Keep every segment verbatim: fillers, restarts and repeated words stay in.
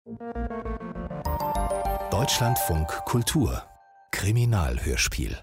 Deutschlandfunk Kultur Kriminalhörspiel.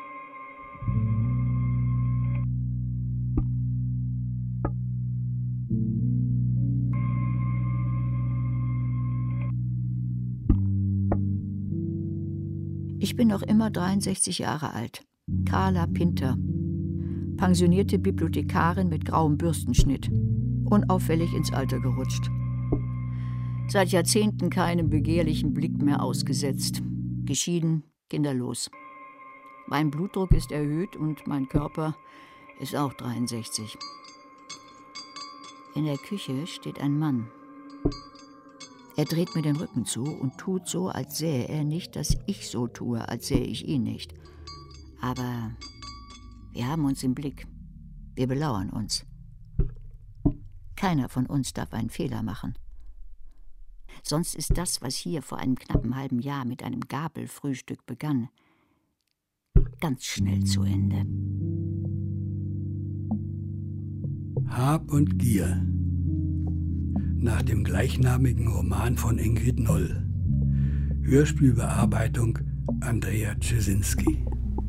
Ich bin noch immer dreiundsechzig Jahre alt. Carla Pinter. Pensionierte Bibliothekarin mit grauem Bürstenschnitt. Unauffällig ins Alter gerutscht. Seit Jahrzehnten keinem begehrlichen Blick mehr ausgesetzt. Geschieden, kinderlos. Mein Blutdruck ist erhöht und mein Körper ist auch dreiundsechzig. In der Küche steht ein Mann. Er dreht mir den Rücken zu und tut so, als sähe er nicht, dass ich so tue, als sähe ich ihn nicht. Aber wir haben uns im Blick. Wir belauern uns. Keiner von uns darf einen Fehler machen. Sonst ist das, was hier vor einem knappen halben Jahr mit einem Gabelfrühstück begann, ganz schnell zu Ende. Hab und Gier. Nach dem gleichnamigen Roman von Ingrid Noll. Hörspielbearbeitung Andrea Czesinski.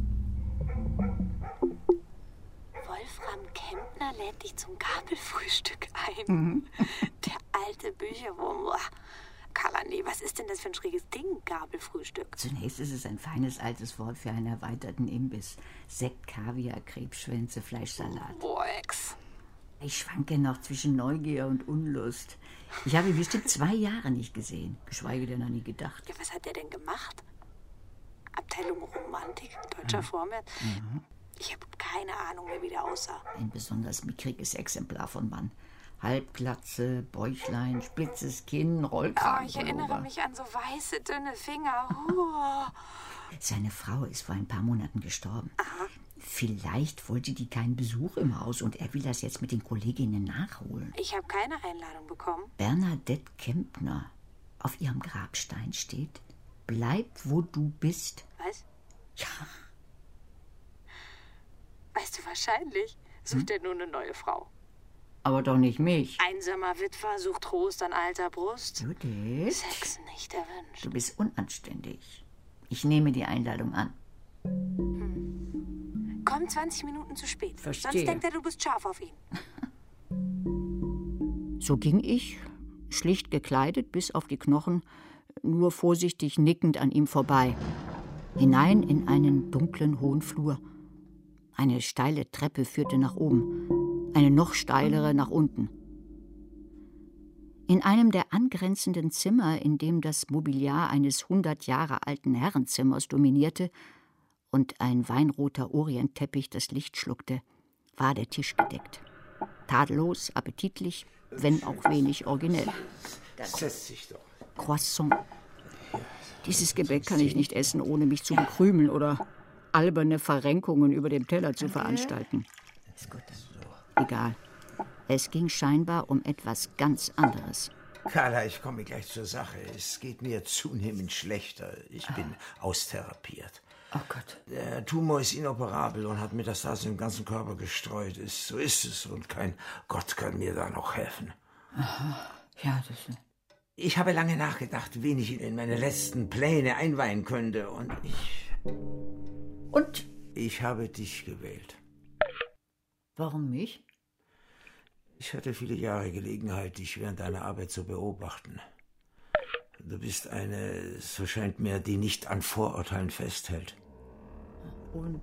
Wolfram Kempner lädt dich zum Gabelfrühstück ein. Mhm. Der alte Bücherwurm. Boah. Carla, nee, was ist denn das für ein schräges Ding, Gabelfrühstück? Zunächst ist es ein feines altes Wort für einen erweiterten Imbiss. Sekt, Kaviar, Krebsschwänze, Fleischsalat. Boah, Ex. Ich schwanke noch zwischen Neugier und Unlust. Ich habe ihn bestimmt zwei Jahre nicht gesehen, geschweige denn an ihn gedacht. Ja, was hat der denn gemacht? Abteilung Romantik, deutscher mhm. Vorwärts? Mhm. Ich habe keine Ahnung mehr, wie der aussah. Ein besonders mickriges Exemplar von Mann. Halbglatze, Bäuchlein, spitzes Kinn, Rollkragen. Oh, ich erinnere mich an so weiße, dünne Finger. Uh. Seine Frau ist vor ein paar Monaten gestorben. Aha. Vielleicht wollte die keinen Besuch im Haus und er will das jetzt mit den Kolleginnen nachholen. Ich habe keine Einladung bekommen. Bernadette Kempner. Auf ihrem Grabstein steht: Bleib, wo du bist. Was? Ja. Weißt du, wahrscheinlich sucht hm? er nur eine neue Frau. Aber doch nicht mich. Einsamer Witwer sucht Trost an alter Brust. Judith. Sex nicht erwünscht. Du bist unanständig. Ich nehme die Einladung an. Hm. Komm zwanzig Minuten zu spät. Verstehe. Sonst denkt er, du bist scharf auf ihn. So ging ich, schlicht gekleidet bis auf die Knochen, nur vorsichtig nickend an ihm vorbei. Hinein in einen dunklen, hohen Flur. Eine steile Treppe führte nach oben. Eine noch steilere nach unten. In einem der angrenzenden Zimmer, in dem das Mobiliar eines hundert Jahre alten Herrenzimmers dominierte und ein weinroter Orientteppich das Licht schluckte, war der Tisch gedeckt. Tadellos, appetitlich, wenn auch wenig originell. Das setzt sich doch. Croissant. Dieses Gebäck kann ich nicht essen, ohne mich zu bekrümeln oder alberne Verrenkungen über dem Teller zu veranstalten. Ist gut. Egal. Es ging scheinbar um etwas ganz anderes. Carla, ich komme gleich zur Sache. Es geht mir zunehmend schlechter. Ich bin ah. austherapiert. Oh Gott. Der Tumor ist inoperabel und hat Metastasen im ganzen Körper gestreut. Ist, so ist es und kein Gott kann mir da noch helfen. Aha. Ja, das ist... Ich habe lange nachgedacht, wen ich in meine letzten Pläne einweihen könnte und ich... Und? Ich habe dich gewählt. Warum mich? Ich hatte viele Jahre Gelegenheit, dich während deiner Arbeit zu beobachten. Du bist eine, so scheint mir, die nicht an Vorurteilen festhält. Und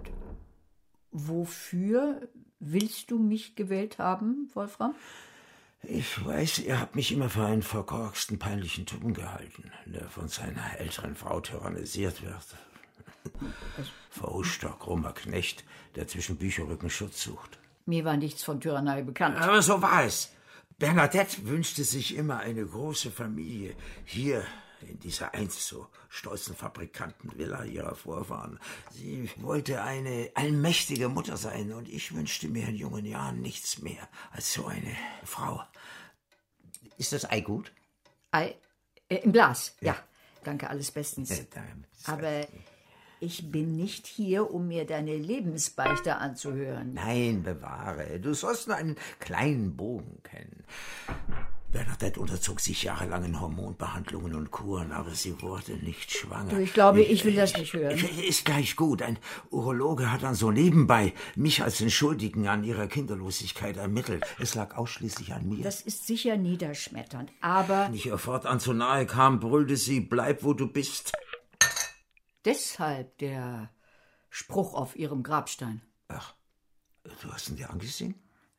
wofür willst du mich gewählt haben, Wolfram? Ich weiß, ihr habt mich immer für einen verkorksten, peinlichen Typen gehalten, der von seiner älteren Frau tyrannisiert wird. Verhuschter, krummer Knecht, der zwischen Bücherrücken Schutz sucht. Mir war nichts von Tyrannei bekannt. Aber so war es. Bernadette wünschte sich immer eine große Familie. Hier, in dieser einst so stolzen Fabrikantenvilla ihrer Vorfahren. Sie wollte eine allmächtige Mutter sein und ich wünschte mir in jungen Jahren nichts mehr als so eine Frau. Ist das Ei gut? Ei? Äh, im Glas, ja. ja. Danke, alles bestens. Ja, danke. Aber ich bin nicht hier, um mir deine Lebensbeichte anzuhören. Nein, bewahre. Du sollst nur einen kleinen Bogen kennen. Bernadette unterzog sich jahrelangen Hormonbehandlungen und Kuren, aber sie wurde nicht schwanger. Du, ich glaube, ich will das nicht hören. Ist gleich gut. Ein Urologe hat dann so nebenbei mich als den Schuldigen an ihrer Kinderlosigkeit ermittelt. Es lag ausschließlich an mir. Das ist sicher niederschmetternd, aber... Wenn ich ihr fortan zu nahe kam, brüllte sie, bleib, wo du bist. Deshalb der Spruch auf ihrem Grabstein. Ach, du hast ihn dir angesehen?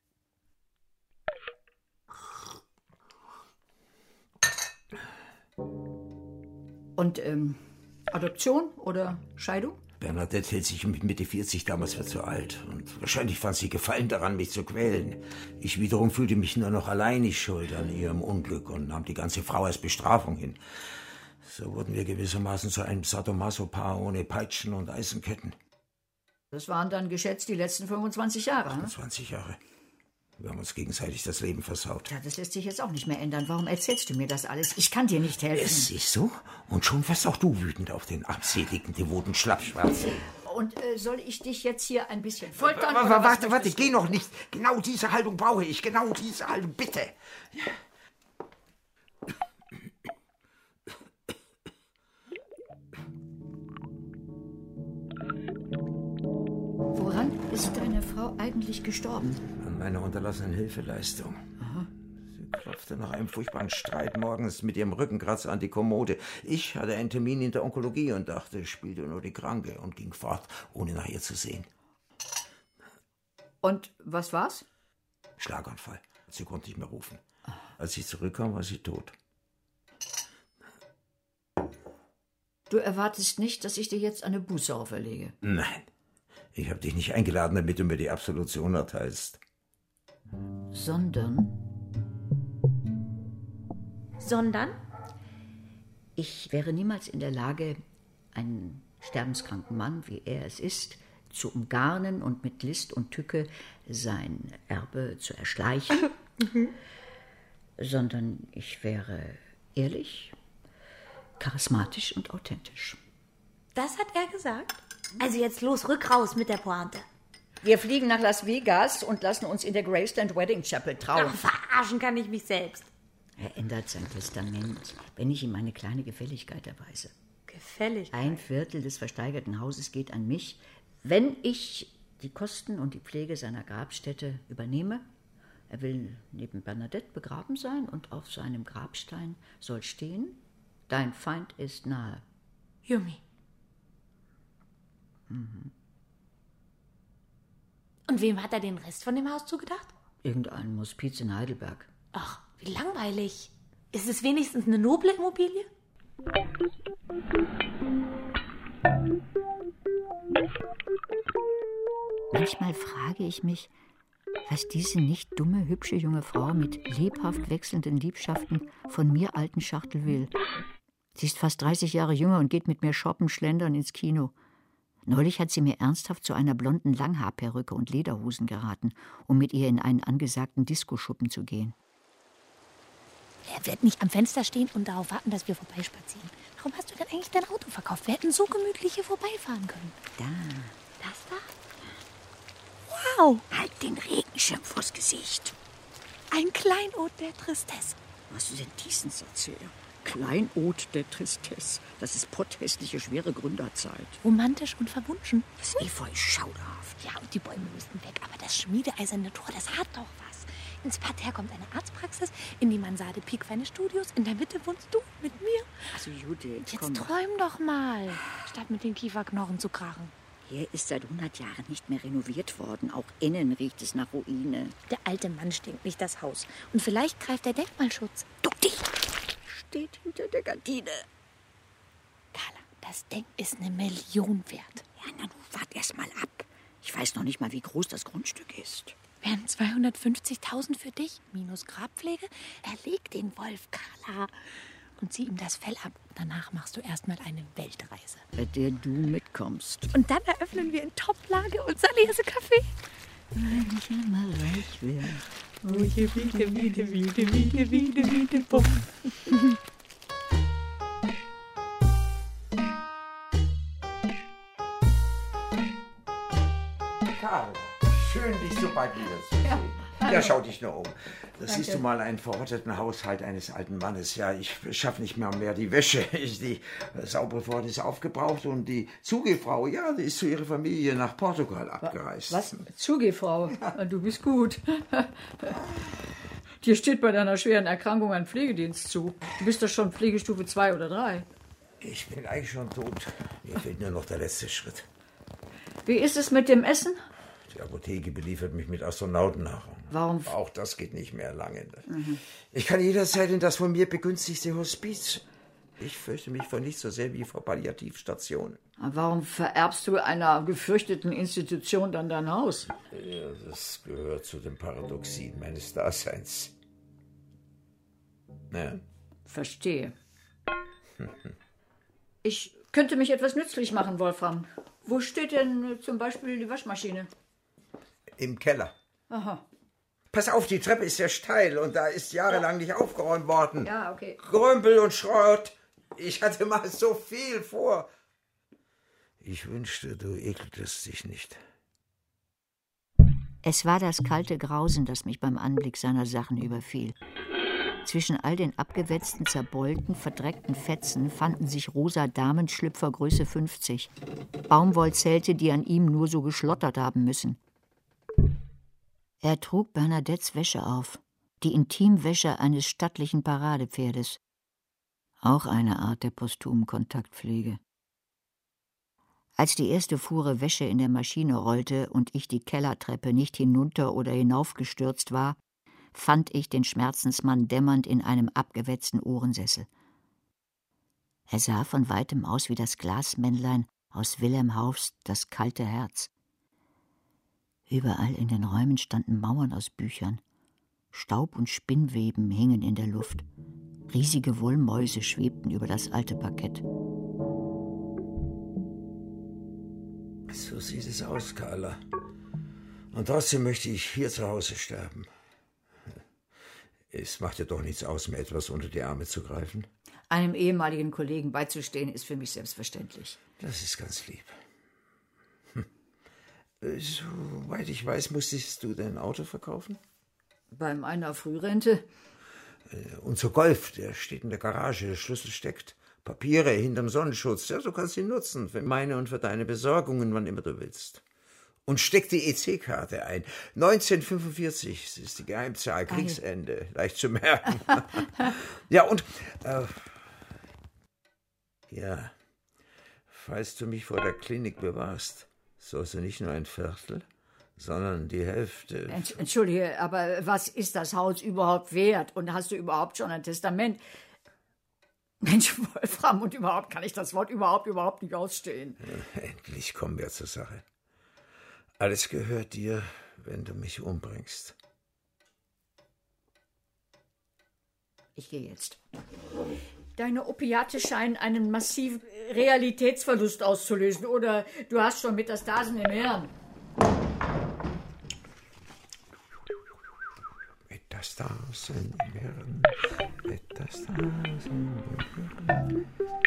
Und ähm, Adoption oder Scheidung? Bernadette hält sich mit Mitte vierzig damals für zu alt. Und wahrscheinlich fand sie Gefallen daran, mich zu quälen. Ich wiederum fühlte mich nur noch alleinig schuld an ihrem Unglück und nahm die ganze Frau als Bestrafung hin. So wurden wir gewissermaßen zu einem Sadomaso-Paar ohne Peitschen und Eisenketten. Das waren dann geschätzt die letzten fünfundzwanzig Jahre. achtundzwanzig Jahre. Wir haben uns gegenseitig das Leben versaut. Ja, das lässt sich jetzt auch nicht mehr ändern. Warum erzählst du mir das alles? Ich kann dir nicht helfen. Es ist so. Und schon wirst auch du wütend auf den armseligen, devoten Schlappschwarzen. Und äh, soll ich dich jetzt hier ein bisschen foltern? Warte, warte, warte, geh noch nicht. Genau diese Haltung brauche ich. Genau diese Haltung, bitte. Woran ist deine Frau eigentlich gestorben? An meiner unterlassenen Hilfeleistung. Aha. Sie klopfte nach einem furchtbaren Streit morgens mit ihrem Rückenkratzer an die Kommode. Ich hatte einen Termin in der Onkologie und dachte, ich spielte nur die Kranke und ging fort, ohne nach ihr zu sehen. Und was war's? Schlaganfall. Sie konnte nicht mehr rufen. Als ich zurückkam, war sie tot. Du erwartest nicht, dass ich dir jetzt eine Buße auferlege? Nein. Ich habe dich nicht eingeladen, damit du mir die Absolution erteilst. Sondern? Sondern? Ich wäre niemals in der Lage, einen sterbenskranken Mann, wie er es ist, zu umgarnen und mit List und Tücke sein Erbe zu erschleichen, sondern ich wäre ehrlich, charismatisch und authentisch. Das hat er gesagt? Also jetzt los, rück raus mit der Pointe. Wir fliegen nach Las Vegas und lassen uns in der Graceland Wedding Chapel trauen. Ach, verarschen kann ich mich selbst. Er ändert sein Testament, wenn ich ihm eine kleine Gefälligkeit erweise. Gefälligkeit? Ein Viertel des versteigerten Hauses geht an mich, wenn ich die Kosten und die Pflege seiner Grabstätte übernehme. Er will neben Bernadette begraben sein und auf seinem Grabstein soll stehen: Dein Feind ist nahe. Yumi. Mhm. Und wem hat er den Rest von dem Haus zugedacht? Irgendein Hospiz in Heidelberg. Ach, wie langweilig. Ist es wenigstens eine noble Immobilie? Manchmal frage ich mich, was diese nicht dumme, hübsche junge Frau mit lebhaft wechselnden Liebschaften von mir alten Schachtel will. Sie ist fast dreißig Jahre jünger und geht mit mir shoppen, schlendern ins Kino. Neulich hat sie mir ernsthaft zu einer blonden Langhaarperücke und Lederhosen geraten, um mit ihr in einen angesagten Diskoschuppen zu gehen. Er wird nicht am Fenster stehen und darauf warten, dass wir vorbeispazieren. Warum hast du denn eigentlich dein Auto verkauft? Wir hätten so gemütlich hier vorbeifahren können. Da. Das da? Wow! Halt den Regenschirm vors Gesicht. Ein Kleinod der Tristesse. Was ist denn diesen Satz her? Kleinod der Tristesse. Das ist potthässliche, schwere Gründerzeit. Romantisch und verwunschen. Das Efeu ist schauderhaft. Ja, und die Bäume müssten weg. Aber das schmiedeeiserne Tor, das hat doch was. Ins Parterre kommt eine Arztpraxis, in die Mansarde piekfeine Studios, in der Mitte wohnst du mit mir. Also Judith, Jetzt komm. träum doch mal, statt mit den Kieferknochen zu krachen. Hier ist seit hundert Jahren nicht mehr renoviert worden. Auch innen riecht es nach Ruine. Der alte Mann stinkt nicht das Haus. Und vielleicht greift der Denkmalschutz. Duck dich! Steht hinter der Gardine. Carla, das Ding ist eine Million wert. Ja, na, du wart erst mal ab. Ich weiß noch nicht mal, wie groß das Grundstück ist. Wären zweihundertfünfzigtausend für dich, minus Grabpflege? Erleg den Wolf, Carla. Und zieh ihm das Fell ab. Danach machst du erstmal eine Weltreise. Bei der du mitkommst. Und dann eröffnen wir in Toplage unser Lesecafé. Wenn ich einmal reich wäre. Oh, je wiede, wiede, wiede, wiede, wiede, wiede, bumm. Carla, schön, dich so bald wiederzusehen. Ja, Ja, schau dich nur um. Das Danke. siehst du mal einen verrotteten Haushalt eines alten Mannes. Ja, ich schaffe nicht mehr mehr die Wäsche. Die saubere Worte ist aufgebraucht und die Zugefrau, ja, die ist zu ihrer Familie nach Portugal abgereist. Was? Zugefrau? Ja. Du bist gut. Dir steht bei deiner schweren Erkrankung ein Pflegedienst zu. Du bist doch schon Pflegestufe zwei oder drei. Ich bin eigentlich schon tot. Mir fehlt nur noch der letzte Schritt. Wie ist es mit dem Essen? Die Apotheke beliefert mich mit Astronautennahrung. Warum? Auch das geht nicht mehr lange. Mhm. Ich kann jederzeit in das von mir begünstigte Hospiz. Ich fürchte mich vor nichts so sehr wie vor Palliativstationen. Warum vererbst du einer gefürchteten Institution dann dein Haus? Ja, das gehört zu den Paradoxien meines Daseins. Ja. Verstehe. Ich könnte mich etwas nützlich machen, Wolfram. Wo steht denn zum Beispiel die Waschmaschine? Im Keller. Aha. Pass auf, die Treppe ist sehr steil und da ist jahrelang nicht aufgeräumt worden. Ja, okay. Grümpel und Schrott. Ich hatte mal so viel vor. Ich wünschte, du ekeltest dich nicht. Es war das kalte Grausen, das mich beim Anblick seiner Sachen überfiel. Zwischen all den abgewetzten, zerbeulten, verdreckten Fetzen fanden sich rosa Damenschlüpfer Größe fünfzig. Baumwollzelte, die an ihm nur so geschlottert haben müssen. Er trug Bernadettes Wäsche auf, die Intimwäsche eines stattlichen Paradepferdes. Auch eine Art der posthumen Kontaktpflege. Als die erste Fuhre Wäsche in der Maschine rollte und ich die Kellertreppe nicht hinunter oder hinaufgestürzt war, fand ich den Schmerzensmann dämmernd in einem abgewetzten Ohrensessel. Er sah von weitem aus wie das Glasmännlein aus Wilhelm Hauffs Das kalte Herz. Überall in den Räumen standen Mauern aus Büchern. Staub und Spinnweben hingen in der Luft. Riesige Wollmäuse schwebten über das alte Parkett. So sieht es aus, Carla. Und trotzdem möchte ich hier zu Hause sterben. Es macht ja doch nichts aus, mir etwas unter die Arme zu greifen. Einem ehemaligen Kollegen beizustehen, ist für mich selbstverständlich. Das ist ganz lieb. Hm. Soweit ich weiß, musstest du dein Auto verkaufen? Bei meiner Frührente? Unser Golf, der steht in der Garage, der Schlüssel steckt. Papiere hinterm Sonnenschutz. Ja, du kannst ihn nutzen für meine und für deine Besorgungen, wann immer du willst. Und steck die E C-Karte ein. neunzehnhundertfünfundvierzig, das ist die Geheimzahl, Kriegsende, leicht zu merken. Ja, und, äh, ja, falls du mich vor der Klinik bewahrst, sollst du nicht nur ein Viertel, sondern die Hälfte. Entschuldige, aber was ist das Haus überhaupt wert? Und hast du überhaupt schon ein Testament? Mensch, Wolfram, und überhaupt kann ich das Wort überhaupt, überhaupt nicht ausstehen. Ja, endlich kommen wir zur Sache. Alles gehört dir, wenn du mich umbringst. Ich gehe jetzt. Deine Opiate scheinen einen massiven Realitätsverlust auszulösen. Oder du hast schon Metastasen im Hirn. Metastasen im Hirn. Metastasen im Hirn.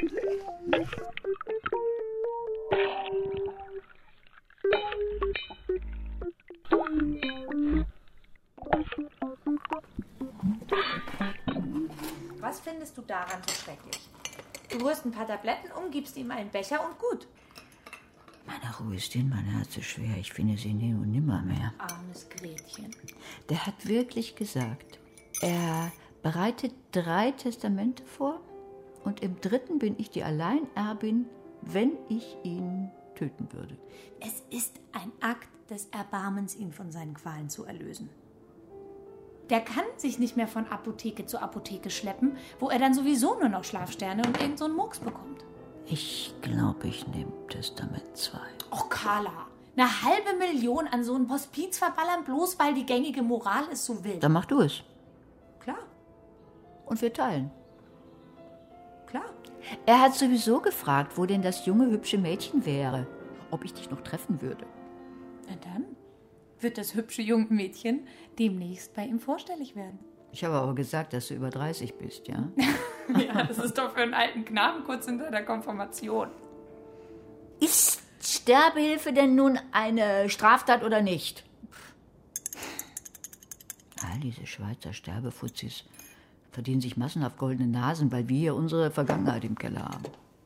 Was findest du daran so schrecklich? Du rührst ein paar Tabletten um, gibst ihm einen Becher und gut. Meine Ruhestin, mein Herz ist schwer. Ich finde sie nie und nimmer mehr. Armes Gretchen. Der hat wirklich gesagt, er bereitet drei Testamente vor und im dritten bin ich die Alleinerbin, wenn ich ihn töten würde. Es ist ein Akt des Erbarmens, ihn von seinen Qualen zu erlösen. Der kann sich nicht mehr von Apotheke zu Apotheke schleppen, wo er dann sowieso nur noch Schlafsterne und irgend so einen Murks bekommt. Ich glaube, ich nehme Testament zwei. Och, Carla, eine halbe Million an so ein Hospiz verballern, bloß weil die gängige Moral es so will. Dann mach du es. Klar. Und wir teilen. Klar. Er hat sowieso gefragt, wo denn das junge, hübsche Mädchen wäre. Ob ich dich noch treffen würde. Na dann wird das hübsche junge Mädchen demnächst bei ihm vorstellig werden. Ich habe aber gesagt, dass du über dreißig bist, ja? Ja, das ist doch für einen alten Knaben kurz hinter der Konfirmation. Ist Sterbehilfe denn nun eine Straftat oder nicht? All diese Schweizer Sterbefuzis verdienen sich massenhaft goldene Nasen, weil wir hier unsere Vergangenheit im Keller haben.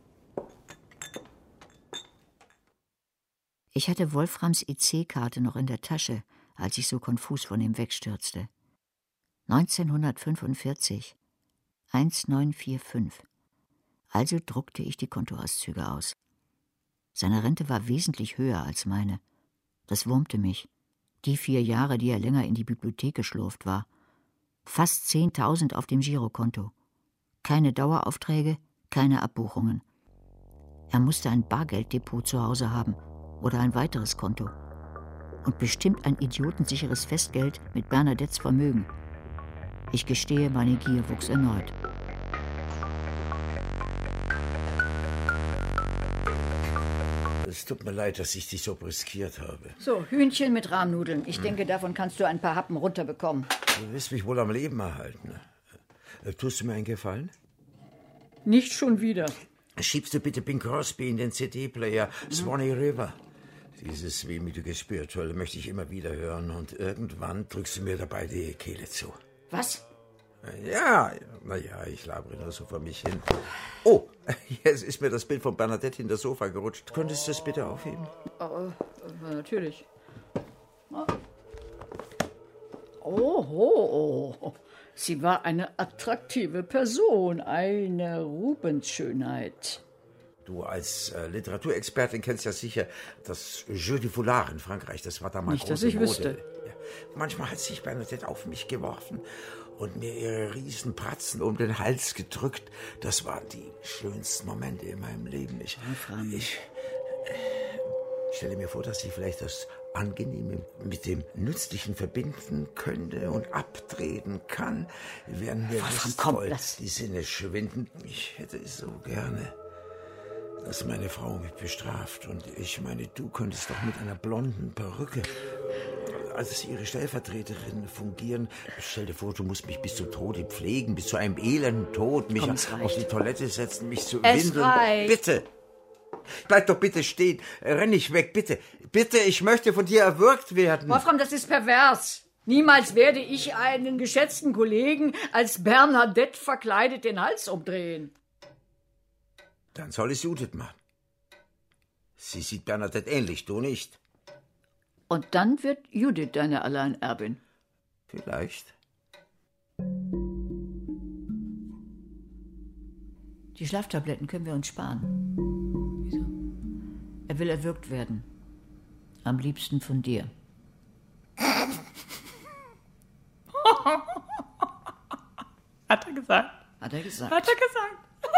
Ich hatte Wolframs I C-Karte noch in der Tasche, als ich so konfus von ihm wegstürzte. neunzehnhundertfünfundvierzig. eins neun vier fünf. Also druckte ich die Kontoauszüge aus. Seine Rente war wesentlich höher als meine. Das wurmte mich. Die vier Jahre, die er länger in die Bibliothek geschlurft war. Fast zehntausend auf dem Girokonto. Keine Daueraufträge, keine Abbuchungen. Er musste ein Bargelddepot zu Hause haben oder ein weiteres Konto. Und bestimmt ein idiotensicheres Festgeld mit Bernadettes Vermögen. Ich gestehe, meine Gier wuchs erneut. Es tut mir leid, dass ich dich so briskiert habe. So, Hühnchen mit Rahmnudeln. Ich hm. denke, davon kannst du ein paar Happen runterbekommen. Du wirst mich wohl am Leben erhalten. Tust du mir einen Gefallen? Nicht schon wieder. Schiebst du bitte Bing Crosby in den C D-Player hm. Swanee River. Dieses wehmütige Spirituelle möchte ich immer wieder hören und irgendwann drückst du mir dabei die Kehle zu. Was? Ja, naja, ich labere nur so vor mich hin. Oh, jetzt ist mir das Bild von Bernadette in das Sofa gerutscht. Könntest du das bitte aufheben? Äh, natürlich. Oh, oh, oh. Sie war eine attraktive Person, eine Rubensschönheit. Du als äh, Literaturexpertin kennst ja sicher das Jeu du Foulard in Frankreich. Das war damals Nicht, dass ich Mode. wüsste. Ja. Manchmal hat sich Bernadette auf mich geworfen und mir ihre riesen Pratzen um den Hals gedrückt. Das waren die schönsten Momente in meinem Leben. Ich, ich äh, stelle mir vor, dass sie vielleicht das Angenehme mit dem Nützlichen verbinden könnte und abtreten kann, während mir lustvoll die Sinne schwinden. Ich hätte es so gerne, dass meine Frau mich bestraft. Und ich meine, du könntest doch mit einer blonden Perücke als ihre Stellvertreterin fungieren. Stell dir vor, du musst mich bis zum Tode pflegen, bis zu einem elenden Tod, mich Komm, auf die Toilette setzen, mich zu es windeln. Reicht. Bitte! Bleib doch bitte stehen. Renn nicht weg, bitte. Bitte, ich möchte von dir erwürgt werden. Wolfram, das ist pervers. Niemals werde ich einen geschätzten Kollegen als Bernadette verkleidet den Hals umdrehen. Dann soll es Judith machen. Sie sieht Bernadette ähnlich, du nicht. Und dann wird Judith deine Alleinerbin. Vielleicht. Die Schlaftabletten können wir uns sparen. Wieso? Er will erwürgt werden. Am liebsten von dir. Hat er gesagt. Hat er gesagt. Hat er gesagt.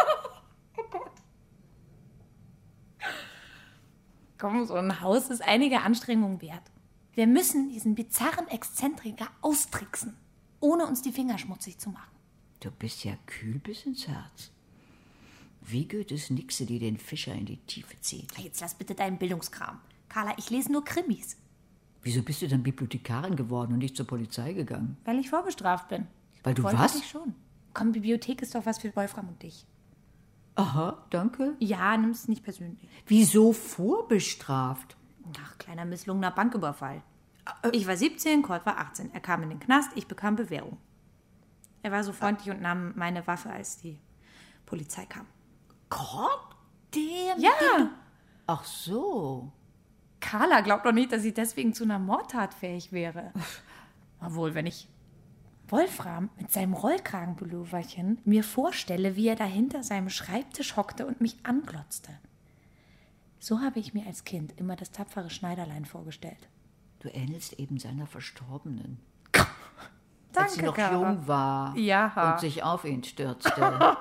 Komm, so ein Haus ist einige Anstrengungen wert. Wir müssen diesen bizarren Exzentriker austricksen, ohne uns die Finger schmutzig zu machen. Du bist ja kühl bis ins Herz. Wie Goethes Nixe, die den Fischer in die Tiefe zieht. Jetzt lass bitte deinen Bildungskram. Carla, ich lese nur Krimis. Wieso bist du dann Bibliothekarin geworden und nicht zur Polizei gegangen? Weil ich vorbestraft bin. Weil du Wollte was? ich schon. Komm, Bibliothek ist doch was für Wolfram und dich. Aha, danke. Ja, nimm es nicht persönlich. Wieso vorbestraft? Ach, kleiner misslungener Banküberfall. Ich war siebzehn, Kurt war achtzehn. Er kam in den Knast, ich bekam Bewährung. Er war so freundlich und nahm meine Waffe, als die Polizei kam. Kurt? Der? Ja. Den du... Ach so. Carla glaubt doch nicht, dass ich deswegen zu einer Mordtat fähig wäre. Obwohl, wenn ich Wolfram mit seinem Rollkragenpulloverchen mir vorstelle, wie er da hinter seinem Schreibtisch hockte und mich anglotzte. So habe ich mir als Kind immer das tapfere Schneiderlein vorgestellt. Du ähnelst eben seiner Verstorbenen. Danke, als sie noch Carla. jung war Ja. und sich auf ihn stürzte.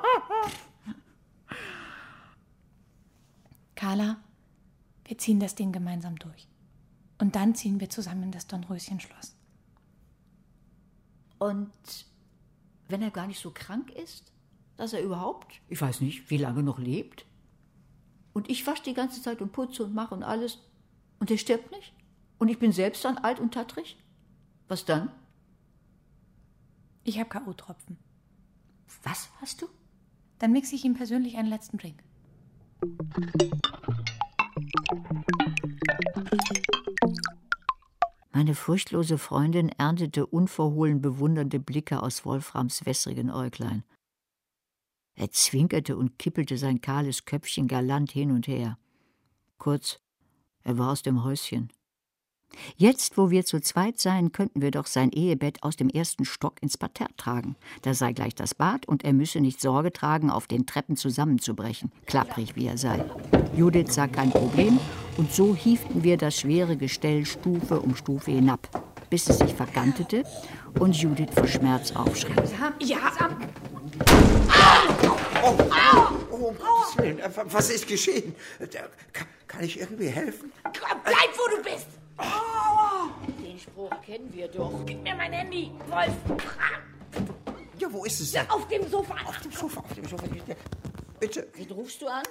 Carla, wir ziehen das Ding gemeinsam durch. Und dann ziehen wir zusammen in das Dornröschen-Schloss. Und wenn er gar nicht so krank ist, dass er überhaupt, ich weiß nicht, wie lange noch lebt, und ich wasche die ganze Zeit und putze und mache und alles, und er stirbt nicht, und ich bin selbst dann alt und tattrig, was dann? Ich habe K O-Tropfen. Was hast du? Dann mixe ich ihm persönlich einen letzten Drink. Meine furchtlose Freundin erntete unverhohlen bewundernde Blicke aus Wolframs wässrigen Äuglein. Er zwinkerte und kippelte sein kahles Köpfchen galant hin und her. Kurz, er war aus dem Häuschen. Jetzt, wo wir zu zweit seien, könnten wir doch sein Ehebett aus dem ersten Stock ins Parterre tragen. Da sei gleich das Bad und er müsse nicht Sorge tragen, auf den Treppen zusammenzubrechen, klapprig wie er sei. Judith sah kein Problem und so hieften wir das schwere Gestell Stufe um Stufe hinab, bis es sich verkantete und Judith vor Schmerz aufschrie. Ja, Oh, oh, oh, um Gottes Willen, was ist geschehen? Kann, kann ich irgendwie helfen? bleib, wo du bist! Den Spruch kennen wir doch. Gib mir mein Handy, Wolf! Ja, wo ist es denn? Auf dem Sofa! Auf dem Sofa, auf dem Sofa. Bitte. Wen rufst du an?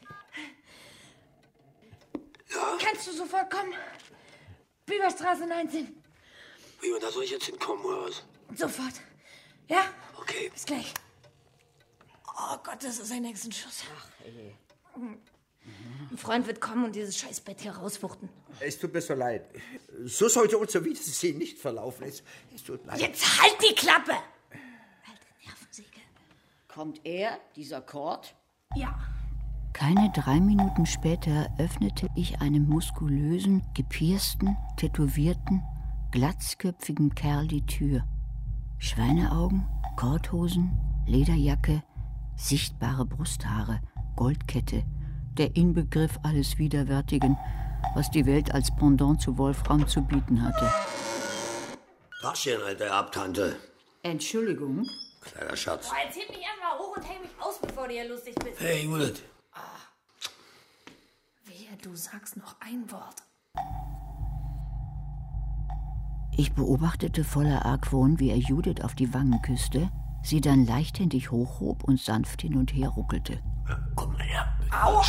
Kannst du sofort kommen? Bieberstraße neunzehn. Wie, und da soll ich jetzt hinkommen, oder was? Sofort. Ja? Okay. Bis gleich. Oh Gott, das ist ein nächsten Schuss. Ach, ey. Ein Freund wird kommen und dieses scheiß Bett hier rauswuchten. Es tut mir so leid. So sollte unser Wiedersehen nicht verlaufen. Es, es tut leid. Jetzt halt die Klappe! Alte Nervensäge. Kommt er, dieser Kord? Ja. Keine drei Minuten später öffnete ich einem muskulösen, gepiersten, tätowierten, glatzköpfigen Kerl die Tür. Schweineaugen, Korthosen, Lederjacke, sichtbare Brusthaare, Goldkette, der Inbegriff alles Widerwärtigen, was die Welt als Pendant zu Wolfram zu bieten hatte. Taschen, alte Abtante. Entschuldigung? Kleiner Schatz. Oh, jetzt heb mich einmal hoch und häng mich aus, bevor du hier lustig bist. Hey, Judith. Wehe, du sagst noch ein Wort. Ich beobachtete voller Argwohn, wie er Judith auf die Wangen küsste, sie dann leichthändig hochhob und sanft hin und her ruckelte. Komm mal her. Aua.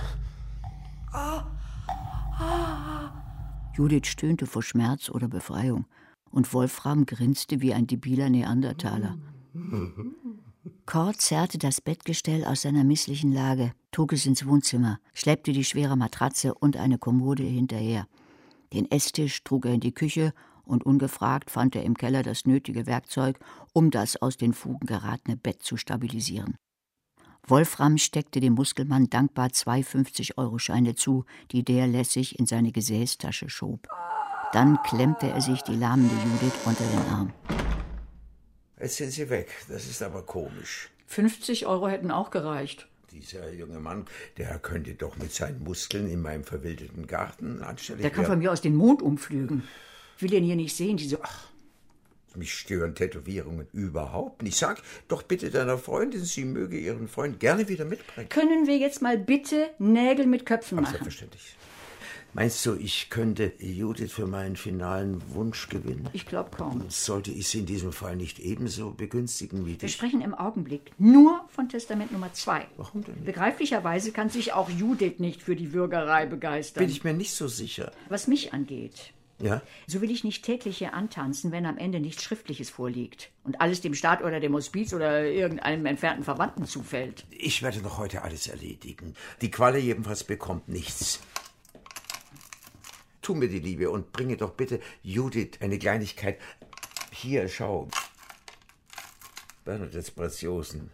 Judith stöhnte vor Schmerz oder Befreiung und Wolfram grinste wie ein debiler Neandertaler. Kord zerrte das Bettgestell aus seiner misslichen Lage, trug es ins Wohnzimmer, schleppte die schwere Matratze und eine Kommode hinterher. Den Esstisch trug er in die Küche und ungefragt fand er im Keller das nötige Werkzeug, um das aus den Fugen geratene Bett zu stabilisieren. Wolfram steckte dem Muskelmann dankbar zwei fünfzig-Euro-Scheine zu, die der lässig in seine Gesäßtasche schob. Dann klemmte er sich die lahmende Judith unter den Arm. Jetzt sind sie weg. Das ist aber komisch. fünfzig Euro hätten auch gereicht. Dieser junge Mann, der könnte doch mit seinen Muskeln in meinem verwilderten Garten anständig Der kann werden. von mir aus den Mond umflügen. Ich will den hier nicht sehen, diese... Ach, mich stören Tätowierungen überhaupt nicht. Sag doch bitte deiner Freundin, sie möge ihren Freund gerne wieder mitbringen. Können wir jetzt mal bitte Nägel mit Köpfen Ach, machen? selbstverständlich. Meinst du, ich könnte Judith für meinen finalen Wunsch gewinnen? Ich glaube kaum. Sollte ich sie in diesem Fall nicht ebenso begünstigen wie Wir dich? sprechen im Augenblick nur von Testament Nummer zwei. Warum denn nicht? Begreiflicherweise kann sich auch Judith nicht für die Würgerei begeistern. Bin ich mir nicht so sicher. Was mich angeht, Ja? so will ich nicht täglich hier antanzen, wenn am Ende nichts Schriftliches vorliegt und alles dem Staat oder dem Hospiz oder irgendeinem entfernten Verwandten zufällt. Ich werde noch heute alles erledigen. Die Qualle jedenfalls bekommt nichts. Tu mir die Liebe und bringe doch bitte Judith eine Kleinigkeit. Hier, schau. Bernadettes Preziosen.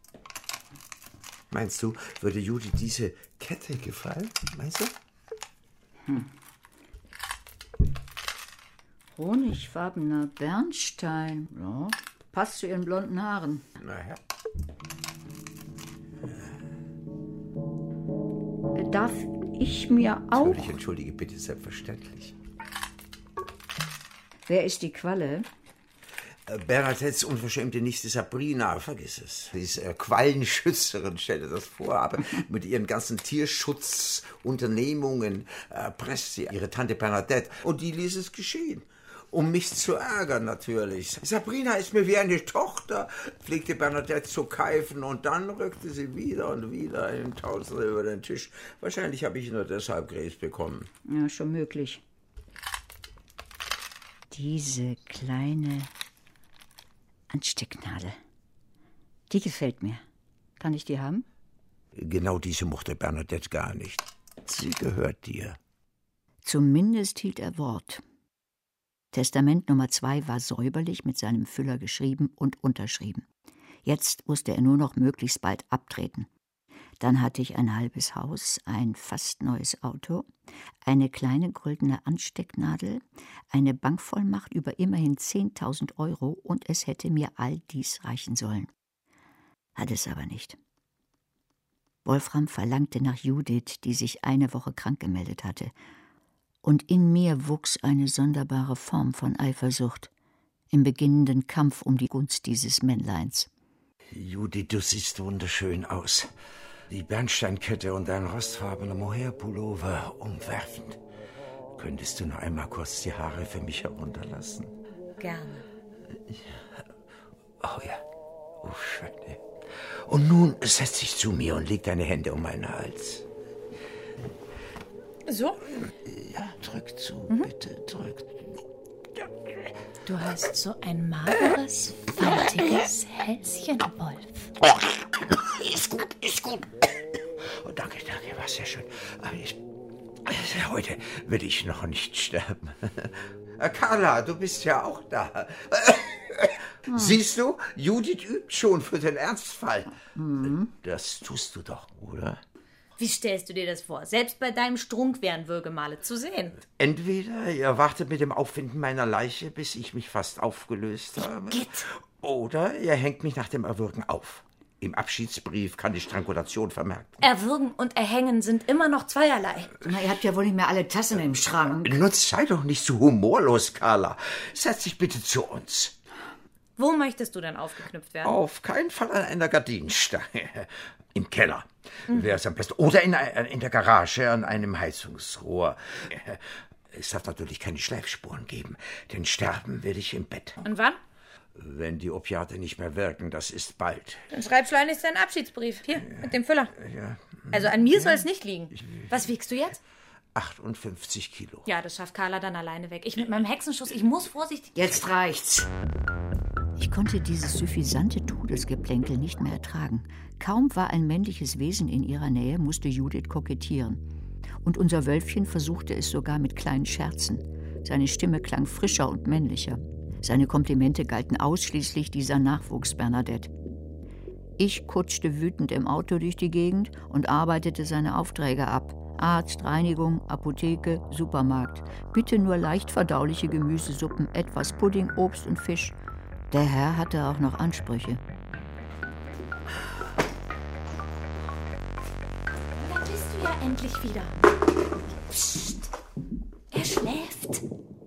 Meinst du, würde Judith diese Kette gefallen? Meinst du? Hm. Honigfarbener Bernstein. Ja, passt zu ihren blonden Haaren. Naja. Darf ich mir auch... Natürlich, entschuldige bitte, selbstverständlich. Wer ist die Qualle? Äh, Bernadettes unverschämte Nichte Sabrina, vergiss es. Sie ist äh, Quallenschützerin, stell dir das vor, aber mit ihren ganzen Tierschutzunternehmungen äh, presst sie ihre Tante Bernadette und die ließ es geschehen. Um mich zu ärgern, natürlich. Sabrina ist mir wie eine Tochter, pflegte Bernadette zu keifen und dann rückte sie wieder und wieder einen Tausender über den Tisch. Wahrscheinlich habe ich nur deshalb Krebs bekommen. Ja, schon möglich. Diese kleine Anstecknadel, die gefällt mir. Kann ich die haben? Genau diese mochte Bernadette gar nicht. Sie gehört dir. Zumindest hielt er Wort. Testament Nummer zwei war säuberlich mit seinem Füller geschrieben und unterschrieben. Jetzt musste er nur noch möglichst bald abtreten. Dann hatte ich ein halbes Haus, ein fast neues Auto, eine kleine goldene Anstecknadel, eine Bankvollmacht über immerhin zehntausend Euro und es hätte mir all dies reichen sollen. Hat es aber nicht. Wolfram verlangte nach Judith, die sich eine Woche krank gemeldet hatte. Und in mir wuchs eine sonderbare Form von Eifersucht im beginnenden Kampf um die Gunst dieses Männleins. Judith, du siehst wunderschön aus. Die Bernsteinkette und dein rostfarbener Mohair-Pullover umwerfend. Könntest du noch einmal kurz die Haare für mich herunterlassen? Gerne. Oh ja, oh schön. Und nun setz dich zu mir und leg deine Hände um meinen Hals. So? Ja, drück zu, mhm. bitte, drück. Du hast so ein mageres, faltiges Hälschen, Wolf. Ist gut, ist gut. Oh, danke, danke, war sehr schön. Aber ich, heute will ich noch nicht sterben. Carla, du bist ja auch da. Hm. Siehst du, Judith übt schon für den Ernstfall. Hm. Das tust du doch, oder? Wie stellst du dir das vor? Selbst bei deinem Strunk wären Würgemale zu sehen. Entweder ihr wartet mit dem Auffinden meiner Leiche, bis ich mich fast aufgelöst habe. Geht. Oder ihr hängt mich nach dem Erwürgen auf. Im Abschiedsbrief kann die Strangulation vermerkt werden. Erwürgen und Erhängen sind immer noch zweierlei. Na, ihr habt ja wohl nicht mehr alle Tassen im Schrank. Nun sei doch nicht so humorlos, Carla. Setz dich bitte zu uns. Wo möchtest du denn aufgeknüpft werden? Auf keinen Fall an einer Gardinenstange. Im Keller mhm. wäre es am besten. Oder in, in der Garage an einem Heizungsrohr. Es darf natürlich keine Schleifspuren geben, denn sterben werde ich im Bett. Und wann? Wenn die Opiate nicht mehr wirken, das ist bald. Dann schreib schleunigst deinen Abschiedsbrief. Hier, ja. mit dem Füller. Ja. Also an mir ja. soll es nicht liegen. Was wiegst du jetzt? achtundfünfzig Kilo. Ja, das schafft Carla dann alleine weg. Ich mit meinem Hexenschuss, ich muss vorsichtig... Jetzt reicht's. Ich konnte dieses suffisante Todesgeplänkel nicht mehr ertragen. Kaum war ein männliches Wesen in ihrer Nähe, musste Judith kokettieren. Und unser Wölfchen versuchte es sogar mit kleinen Scherzen. Seine Stimme klang frischer und männlicher. Seine Komplimente galten ausschließlich dieser Nachwuchs Bernadette. Ich kutschte wütend im Auto durch die Gegend und arbeitete seine Aufträge ab. Arzt, Reinigung, Apotheke, Supermarkt. Bitte nur leicht verdauliche Gemüsesuppen, etwas Pudding, Obst und Fisch. Der Herr hatte auch noch Ansprüche. Da bist du ja endlich wieder. Psst. Er schläft.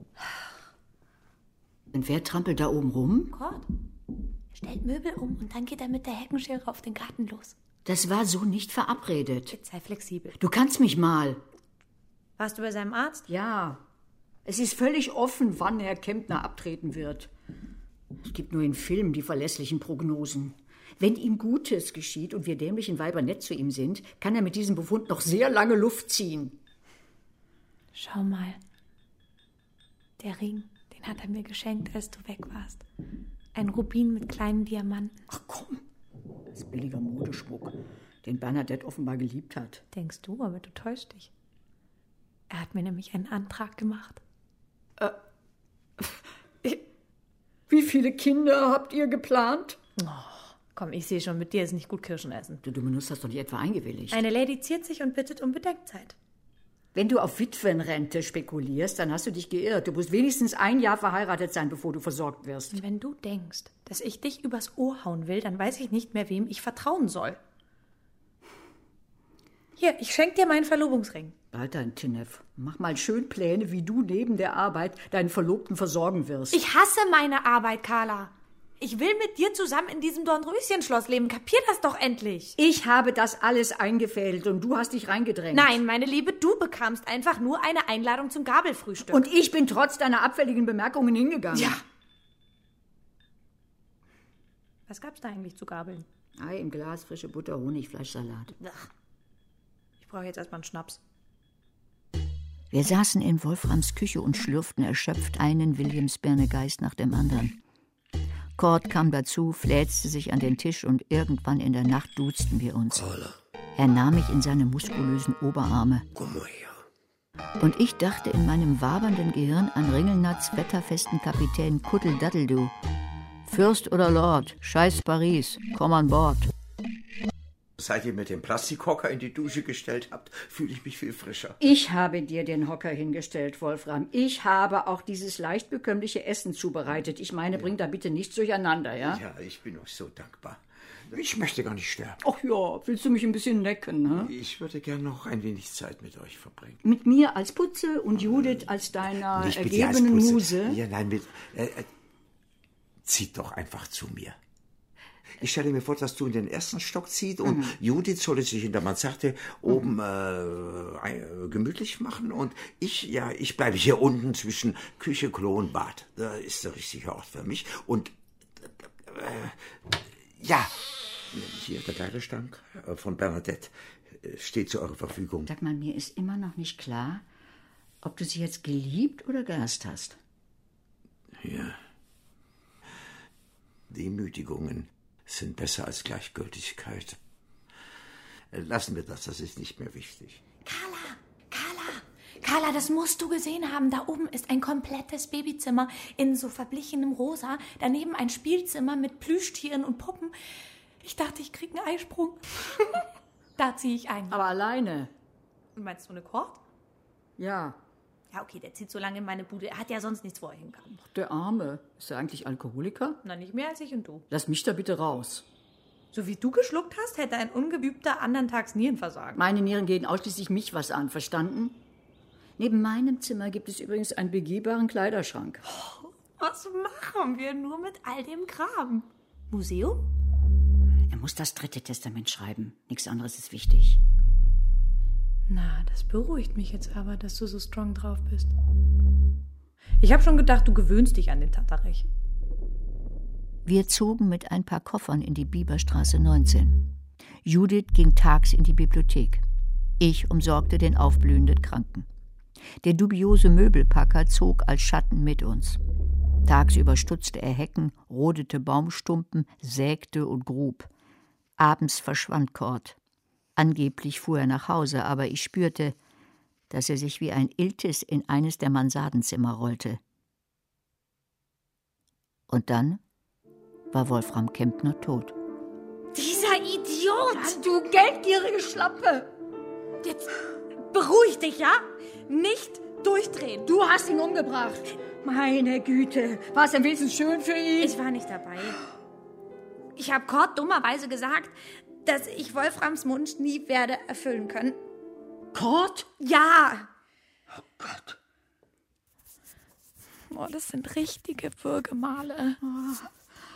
Und wer trampelt da oben rum? Gott. Stellt Möbel um und dann geht er mit der Heckenschere auf den Garten los. Das war so nicht verabredet. Jetzt sei flexibel. Du kannst mich mal. Warst du bei seinem Arzt? Ja. Es ist völlig offen, wann Herr Kempner abtreten wird. Es gibt nur in Filmen die verlässlichen Prognosen. Wenn ihm Gutes geschieht und wir dämlichen Weiber nett zu ihm sind, kann er mit diesem Befund noch sehr lange Luft ziehen. Schau mal. Der Ring, den hat er mir geschenkt, als du weg warst. Ein Rubin mit kleinen Diamanten. Ach komm. Das ist billiger Modeschmuck, den Bernadette offenbar geliebt hat. Denkst du, aber du täuschst dich. Er hat mir nämlich einen Antrag gemacht. Äh, wie viele Kinder habt ihr geplant? Oh, komm, ich sehe schon, mit dir ist nicht gut Kirschen essen. Du Dominus hast doch nicht etwa eingewilligt. Eine Lady ziert sich und bittet um Bedenkzeit. Wenn du auf Witwenrente spekulierst, dann hast du dich geirrt. Du musst wenigstens ein Jahr verheiratet sein, bevor du versorgt wirst. Und wenn du denkst, dass ich dich übers Ohr hauen will, dann weiß ich nicht mehr, wem ich vertrauen soll. Hier, ich schenke dir meinen Verlobungsring. Alter, Tinef, mach mal schön Pläne, wie du neben der Arbeit deinen Verlobten versorgen wirst. Ich hasse meine Arbeit, Carla. Ich will mit dir zusammen in diesem Dornröschen-Schloss leben. Kapier das doch endlich. Ich habe das alles eingefädelt und du hast dich reingedrängt. Nein, meine Liebe, du bekamst einfach nur eine Einladung zum Gabelfrühstück. Und ich bin trotz deiner abfälligen Bemerkungen hingegangen. Ja. Was gab's da eigentlich zu gabeln? Ei im Glas, frische Butter, Honig, Fleischsalat. Ach. Ich brauche jetzt erstmal einen Schnaps. Wir saßen in Wolframs Küche und schlürften erschöpft einen Williams-Birne-Geist nach dem anderen. Kord kam dazu, fläzte sich an den Tisch und irgendwann in der Nacht duzten wir uns. Carla. Er nahm mich in seine muskulösen Oberarme. Komm mal her. Und ich dachte in meinem wabernden Gehirn an Ringelnatz wetterfesten Kapitän Kuttel-Datteldu. Fürst oder Lord, scheiß Paris, komm an Bord. Seit ihr mit dem Plastikhocker in die Dusche gestellt habt, fühle ich mich viel frischer. Ich habe dir den Hocker hingestellt, Wolfram. Ich habe auch dieses leicht bekömmliche Essen zubereitet. Ich meine, bring da bitte nichts durcheinander, ja? Ja, ich bin euch so dankbar. Ich möchte gar nicht sterben. Ach ja, willst du mich ein bisschen necken, hä? Ich würde gern noch ein wenig Zeit mit euch verbringen. Mit mir als Putze und Judith als deiner Nicht mit dir als ergebenen Putze. Muse? Ja, nein, mit... Äh, äh, zieht doch einfach zu mir. Ich stelle mir vor, dass du in den ersten Stock ziehst und mhm. Judith solle sich in der Mansarde oben äh, gemütlich machen und ich, ja, ich bleibe hier unten zwischen Küche, Klo und Bad. Da ist der richtige Ort für mich. Und äh, ja, hier der Kleiderschrank von Bernadette steht zu eurer Verfügung. Sag mal, mir ist immer noch nicht klar, ob du sie jetzt geliebt oder gehasst hast. Ja. Demütigungen sind besser als Gleichgültigkeit. Lassen wir das, das ist nicht mehr wichtig. Carla, Carla, Carla, das musst du gesehen haben. Da oben ist ein komplettes Babyzimmer in so verblichenem Rosa. Daneben ein Spielzimmer mit Plüschtieren und Puppen. Ich dachte, ich krieg einen Eisprung. Da ziehe ich ein. Aber alleine? Meinst du eine Kord? Ja. Ja, okay, der zieht so lange in meine Bude. Er hat ja sonst nichts vor ihm gehabt. Der Arme. Ist er eigentlich Alkoholiker? Na, nicht mehr als ich und du. Lass mich da bitte raus. So wie du geschluckt hast, hätte ein ungeübter anderntags Nierenversagen. Meine Nieren gehen ausschließlich mich was an, verstanden? Neben meinem Zimmer gibt es übrigens einen begehbaren Kleiderschrank. Oh, was machen wir nur mit all dem Kram? Museum? Er muss das dritte Testament schreiben. Nichts anderes ist wichtig. Na, das beruhigt mich jetzt aber, dass du so strong drauf bist. Ich habe schon gedacht, du gewöhnst dich an den Tatarech. Wir zogen mit ein paar Koffern in die Bieberstraße neunzehn. Judith ging tags in die Bibliothek. Ich umsorgte den aufblühenden Kranken. Der dubiose Möbelpacker zog als Schatten mit uns. Tagsüber stutzte er Hecken, rodete Baumstumpen, sägte und grub. Abends verschwand Kord. Angeblich fuhr er nach Hause, aber ich spürte, dass er sich wie ein Iltis in eines der Mansardenzimmer rollte. Und dann war Wolfram Kempner tot. Dieser Idiot! Ja, du geldgierige Schlampe! Jetzt beruhig dich, ja? Nicht durchdrehen. Du hast ihn umgebracht. Meine Güte, war es denn wenigstens schön für ihn? Ich war nicht dabei. Ich habe Kord dummerweise gesagt, dass ich Wolframs Wunsch nie werde erfüllen können. Kord? Ja. Oh Gott. Oh, das sind richtige Würgemale. Oh.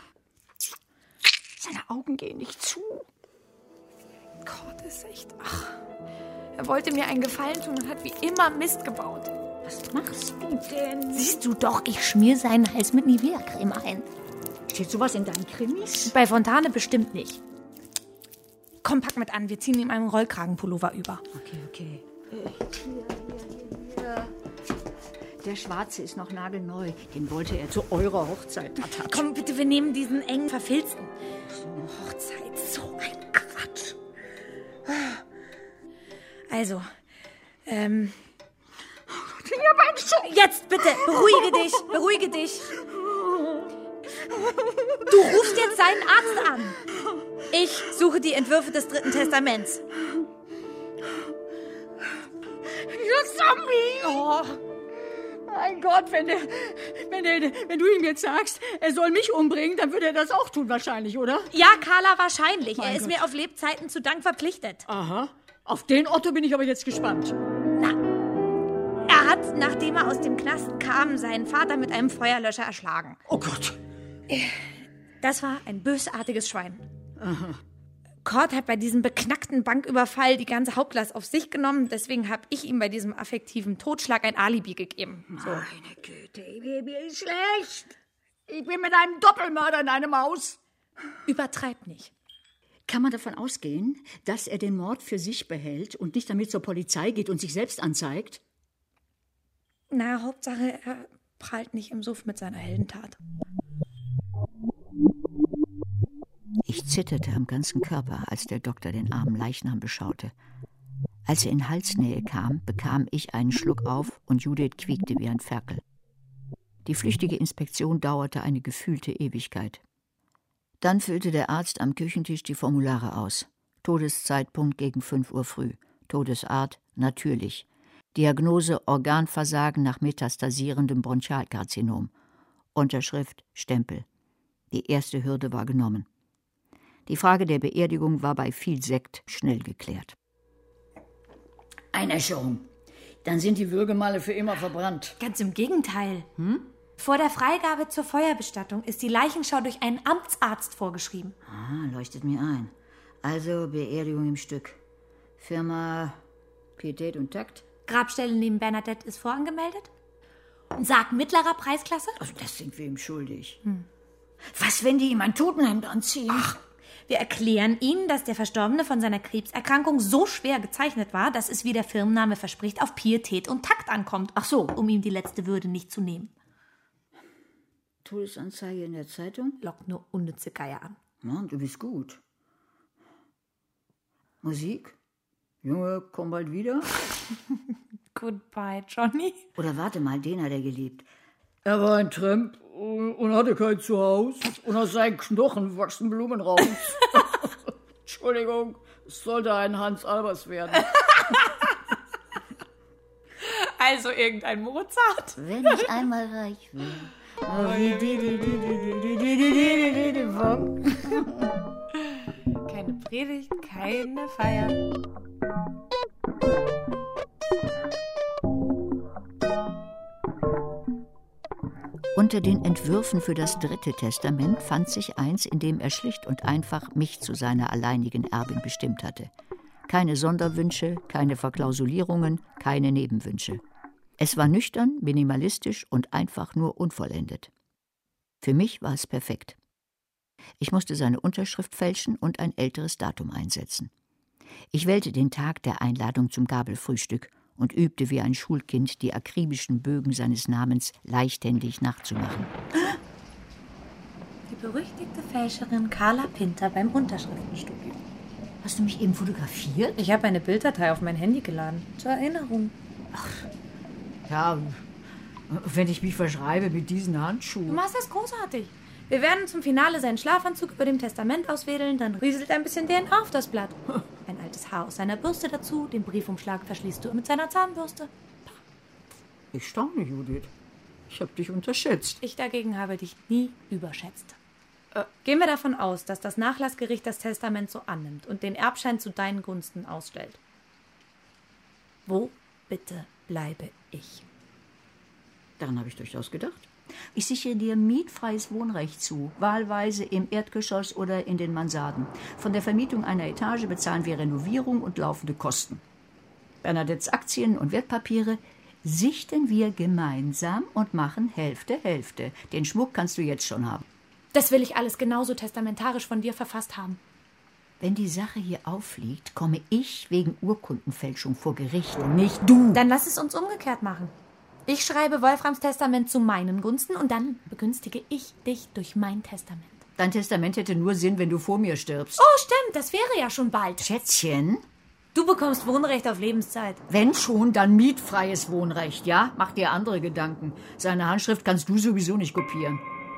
Seine Augen gehen nicht zu. Kord ist echt... Ach, er wollte mir einen Gefallen tun und hat wie immer Mist gebaut. Was machst du denn? Siehst du doch, ich schmier seinen Hals mit Nivea-Creme ein. Steht sowas in deinen Krimis? Bei Fontane bestimmt nicht. Komm, pack mit an, wir ziehen ihm einen Rollkragenpullover über. Okay, okay. Hier, hier, hier. Der schwarze ist noch nagelneu. Den wollte er zu eurer Hochzeit. Tatat. Komm, bitte, wir nehmen diesen engen verfilzten. So eine Hochzeit, so ein Quatsch. Also, ähm... Jetzt bitte, beruhige dich, beruhige dich. Du rufst jetzt seinen Arzt an. Ich suche die Entwürfe des dritten Testaments. You Zombie! Oh. Mein Gott, wenn, der, wenn, der, wenn du ihm jetzt sagst, er soll mich umbringen, dann würde er das auch tun wahrscheinlich, oder? Ja, Carla, wahrscheinlich. Mein er ist Gott. Mir auf Lebzeiten zu Dank verpflichtet. Aha. Auf den Otto bin ich aber jetzt gespannt. Na, er hat, nachdem er aus dem Knast kam, seinen Vater mit einem Feuerlöscher erschlagen. Oh Gott. Das war ein bösartiges Schwein. Aha. Kord hat bei diesem beknackten Banküberfall die ganze Hauptlast auf sich genommen. Deswegen habe ich ihm bei diesem affektiven Totschlag ein Alibi gegeben. So. Meine Güte, mir ist schlecht. Ich bin mit einem Doppelmörder in einem Haus. Übertreib nicht. Kann man davon ausgehen, dass er den Mord für sich behält und nicht damit zur Polizei geht und sich selbst anzeigt? Na, Hauptsache, er prahlt nicht im Suff mit seiner Heldentat. Ich zitterte am ganzen Körper, als der Doktor den armen Leichnam beschaute. Als er in Halsnähe kam, bekam ich einen Schluck auf und Judith quiekte wie ein Ferkel. Die flüchtige Inspektion dauerte eine gefühlte Ewigkeit. Dann füllte der Arzt am Küchentisch die Formulare aus. Todeszeitpunkt gegen fünf Uhr früh. Todesart natürlich. Diagnose Organversagen nach metastasierendem Bronchialkarzinom. Unterschrift Stempel. Die erste Hürde war genommen. Die Frage der Beerdigung war bei viel Sekt schnell geklärt. Einer schon. Dann sind die Würgemale für immer verbrannt. Ganz im Gegenteil. Hm? Vor der Freigabe zur Feuerbestattung ist die Leichenschau durch einen Amtsarzt vorgeschrieben. Ah, leuchtet mir ein. Also Beerdigung im Stück. Firma Pietät und Takt. Grabstelle neben Bernadette ist vorangemeldet. Sarg mittlerer Preisklasse. Also das sind wir ihm schuldig. Hm. Was, wenn die ihm ein Totenhemd anziehen? Ach, wir erklären Ihnen, dass der Verstorbene von seiner Krebserkrankung so schwer gezeichnet war, dass es, wie der Firmenname verspricht, auf Pietät und Takt ankommt. Ach so, um ihm die letzte Würde nicht zu nehmen. Todesanzeige in der Zeitung? Lockt nur unnütze Geier an. Ja, du bist gut. Musik? Junge, komm bald wieder. Goodbye, Johnny. Oder warte mal, den hat er geliebt. Er war ein Tramp und hatte kein Zuhause. Und aus seinen Knochen wachsen Blumen raus. Entschuldigung, es sollte ein Hans Albers werden. Also irgendein Mozart. Wenn ich einmal reich will. Keine Predigt, keine Feier. Unter den Entwürfen für das dritte Testament fand sich eins, in dem er schlicht und einfach mich zu seiner alleinigen Erbin bestimmt hatte. Keine Sonderwünsche, keine Verklausulierungen, keine Nebenwünsche. Es war nüchtern, minimalistisch und einfach nur unvollendet. Für mich war es perfekt. Ich musste seine Unterschrift fälschen und ein älteres Datum einsetzen. Ich wählte den Tag der Einladung zum Gabelfrühstück und übte wie ein Schulkind, die akribischen Bögen seines Namens leichthändig nachzumachen. Die berüchtigte Fälscherin Carla Pinter beim Unterschriftenstudio. Hast du mich eben fotografiert? Ich habe eine Bilddatei auf mein Handy geladen. Zur Erinnerung. Ach, ja, wenn ich mich verschreibe mit diesen Handschuhen. Du machst das großartig. Wir werden zum Finale seinen Schlafanzug über dem Testament auswedeln, dann rieselt ein bisschen D N A auf das Blatt. Ein altes Haar aus seiner Bürste dazu, den Briefumschlag verschließt du mit seiner Zahnbürste. Ich staune, Judith. Ich habe dich unterschätzt. Ich dagegen habe dich nie überschätzt. Äh, gehen wir davon aus, dass das Nachlassgericht das Testament so annimmt und den Erbschein zu deinen Gunsten ausstellt. Wo, bitte, bleibe ich? Daran habe ich durchaus gedacht. Ich sichere dir mietfreies Wohnrecht zu, wahlweise im Erdgeschoss oder in den Mansarden. Von der Vermietung einer Etage bezahlen wir Renovierung und laufende Kosten. Bernadettes Aktien und Wertpapiere sichten wir gemeinsam und machen Hälfte, Hälfte. Den Schmuck kannst du jetzt schon haben. Das will ich alles genauso testamentarisch von dir verfasst haben. Wenn die Sache hier auffliegt, komme ich wegen Urkundenfälschung vor Gericht und nicht du. Dann lass es uns umgekehrt machen. Ich schreibe Wolframs Testament zu meinen Gunsten und dann begünstige ich dich durch mein Testament. Dein Testament hätte nur Sinn, wenn du vor mir stirbst. Oh, stimmt, das wäre ja schon bald. Schätzchen? Du bekommst Wohnrecht auf Lebenszeit. Wenn schon, dann mietfreies Wohnrecht, ja? Mach dir andere Gedanken. Seine Handschrift kannst du sowieso nicht kopieren.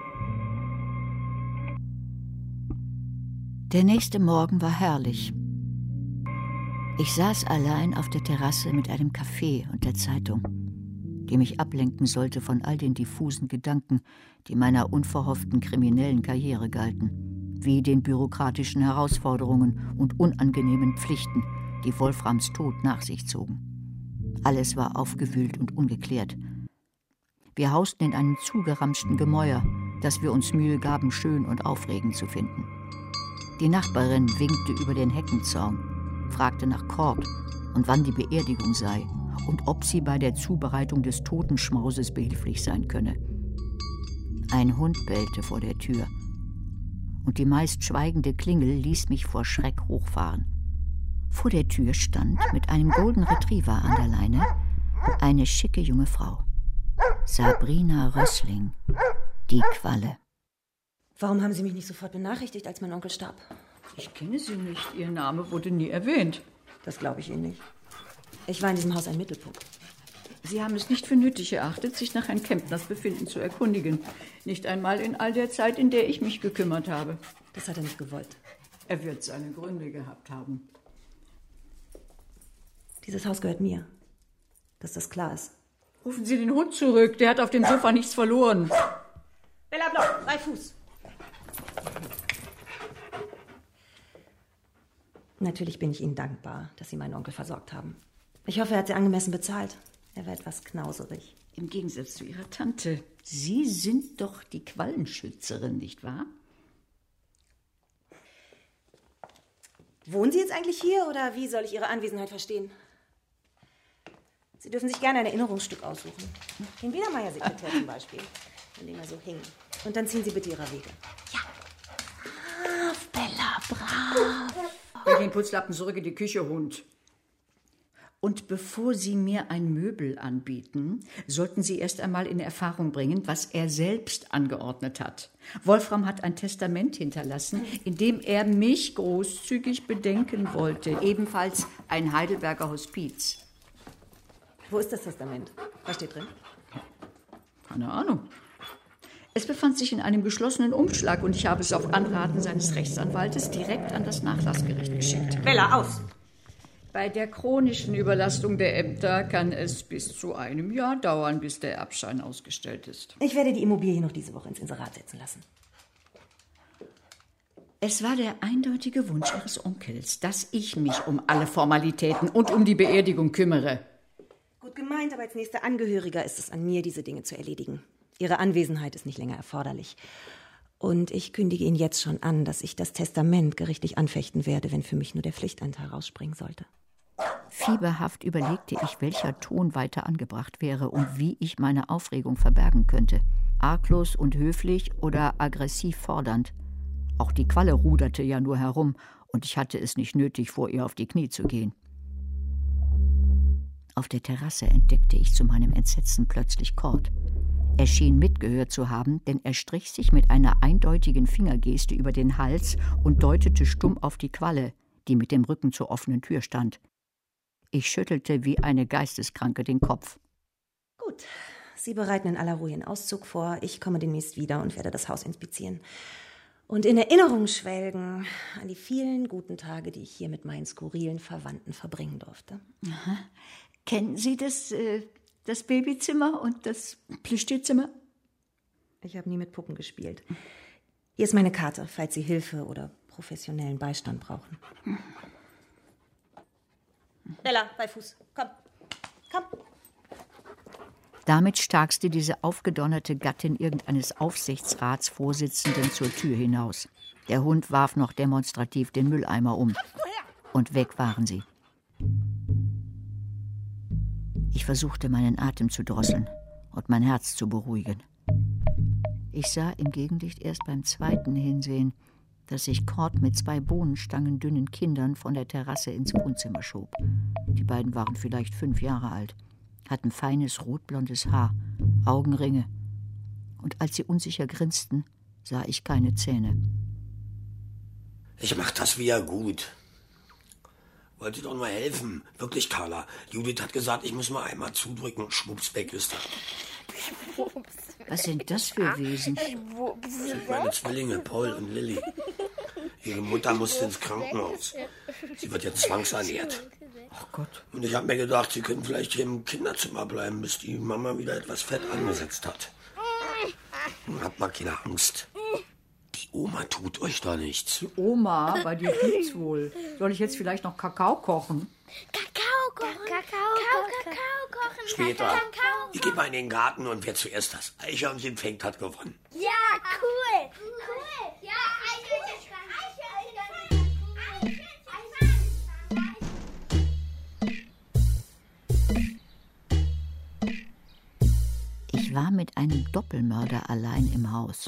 Der nächste Morgen war herrlich. Ich saß allein auf der Terrasse mit einem Kaffee und der Zeitung, die mich ablenken sollte von all den diffusen Gedanken, die meiner unverhofften kriminellen Karriere galten, wie den bürokratischen Herausforderungen und unangenehmen Pflichten, die Wolframs Tod nach sich zogen. Alles war aufgewühlt und ungeklärt. Wir hausten in einem zugeramschten Gemäuer, das wir uns Mühe gaben, schön und aufregend zu finden. Die Nachbarin winkte über den Heckenzaun, fragte nach Kord und wann die Beerdigung sei und ob sie bei der Zubereitung des Totenschmauses behilflich sein könne. Ein Hund bellte vor der Tür und die meist schweigende Klingel ließ mich vor Schreck hochfahren. Vor der Tür stand mit einem Golden Retriever an der Leine eine schicke junge Frau. Sabrina Rössling, die Qualle. Warum haben Sie mich nicht sofort benachrichtigt, als mein Onkel starb? Ich kenne sie nicht. Ihr Name wurde nie erwähnt. Das glaube ich Ihnen nicht. Ich war in diesem Haus ein Mittelpunkt. Sie haben es nicht für nötig erachtet, sich nach Herrn Kempners Befinden zu erkundigen. Nicht einmal in all der Zeit, in der ich mich gekümmert habe. Das hat er nicht gewollt. Er wird seine Gründe gehabt haben. Dieses Haus gehört mir. Dass das klar ist. Rufen Sie den Hund zurück, der hat auf dem Sofa nichts verloren. Bella Bloch, drei Fuß. Natürlich bin ich Ihnen dankbar, dass Sie meinen Onkel versorgt haben. Ich hoffe, er hat Sie angemessen bezahlt. Er war etwas knauserig. Im Gegensatz zu Ihrer Tante. Sie sind doch die Quallenschützerin, nicht wahr? Wohnen Sie jetzt eigentlich hier oder wie soll ich Ihre Anwesenheit verstehen? Sie dürfen sich gerne ein Erinnerungsstück aussuchen. Den Biedermeier-Sekretär zum Beispiel, an dem er so hing. Und dann ziehen Sie bitte Ihrer Wege. Ja. Brav, Bella, brav. Leg den Putzlappen zurück in die Küche, Hund. Und bevor Sie mir ein Möbel anbieten, sollten Sie erst einmal in Erfahrung bringen, was er selbst angeordnet hat. Wolfram hat ein Testament hinterlassen, in dem er mich großzügig bedenken wollte. Ebenfalls ein Heidelberger Hospiz. Wo ist das Testament? Was steht drin? Keine Ahnung. Es befand sich in einem geschlossenen Umschlag und ich habe es auf Anraten seines Rechtsanwaltes direkt an das Nachlassgericht geschickt. Bella, aus! Bei der chronischen Überlastung der Ämter kann es bis zu einem Jahr dauern, bis der Erbschein ausgestellt ist. Ich werde die Immobilie noch diese Woche ins Inserat setzen lassen. Es war der eindeutige Wunsch Ihres Onkels, dass ich mich um alle Formalitäten und um die Beerdigung kümmere. Gut gemeint, aber als nächster Angehöriger ist es an mir, diese Dinge zu erledigen. Ihre Anwesenheit ist nicht länger erforderlich. Und ich kündige Ihnen jetzt schon an, dass ich das Testament gerichtlich anfechten werde, wenn für mich nur der Pflichtanteil rausspringen sollte. Fieberhaft überlegte ich, welcher Ton weiter angebracht wäre und wie ich meine Aufregung verbergen könnte. Arglos und höflich oder aggressiv fordernd. Auch die Qualle ruderte ja nur herum und ich hatte es nicht nötig, vor ihr auf die Knie zu gehen. Auf der Terrasse entdeckte ich zu meinem Entsetzen plötzlich Kord. Er schien mitgehört zu haben, denn er strich sich mit einer eindeutigen Fingergeste über den Hals und deutete stumm auf die Qualle, die mit dem Rücken zur offenen Tür stand. Ich schüttelte wie eine Geisteskranke den Kopf. Gut, Sie bereiten in aller Ruhe Ihren Auszug vor. Ich komme demnächst wieder und werde das Haus inspizieren. Und in Erinnerung schwelgen an die vielen guten Tage, die ich hier mit meinen skurrilen Verwandten verbringen durfte. Aha. Kennen Sie das, äh, das Babyzimmer und das Plüschtierzimmer? Ich habe nie mit Puppen gespielt. Hier ist meine Karte, falls Sie Hilfe oder professionellen Beistand brauchen. Bella, bei Fuß. Komm. Komm. Damit starkste diese aufgedonnerte Gattin irgendeines Aufsichtsratsvorsitzenden zur Tür hinaus. Der Hund warf noch demonstrativ den Mülleimer um. Und weg waren sie. Ich versuchte, meinen Atem zu drosseln und mein Herz zu beruhigen. Ich sah im Gegenlicht erst beim zweiten Hinsehen, dass sich Kord mit zwei bohnenstangen dünnen Kindern von der Terrasse ins Wohnzimmer schob. Die beiden waren vielleicht fünf Jahre alt, hatten feines rotblondes Haar, Augenringe. Und als sie unsicher grinsten, sah ich keine Zähne. Ich mach das wieder gut. Wollte doch nur helfen. Wirklich, Carla. Judith hat gesagt, ich muss mal einmal zudrücken. Schwupps, weg ist er. Was sind das für Wesen? Das sind meine Zwillinge, Paul und Lilly. Ihre Mutter musste ins Krankenhaus. Sie wird jetzt zwangsernährt. Ach Gott. Und ich habe mir gedacht, sie können vielleicht hier im Kinderzimmer bleiben, bis die Mama wieder etwas Fett angesetzt hat. Habt mal keine Angst. Die Oma tut euch da nichts. Die Oma, bei dir geht's wohl. Soll ich jetzt vielleicht noch Kakao kochen? Kakao kochen. Kakao, Kakao kochen. Später. Ich gehe mal in den Garten und wer zuerst das Eichhörnchen fängt, hat gewonnen. Ja, cool. Cool. Ja, Eichhörnchen. Ich war mit einem Doppelmörder allein im Haus.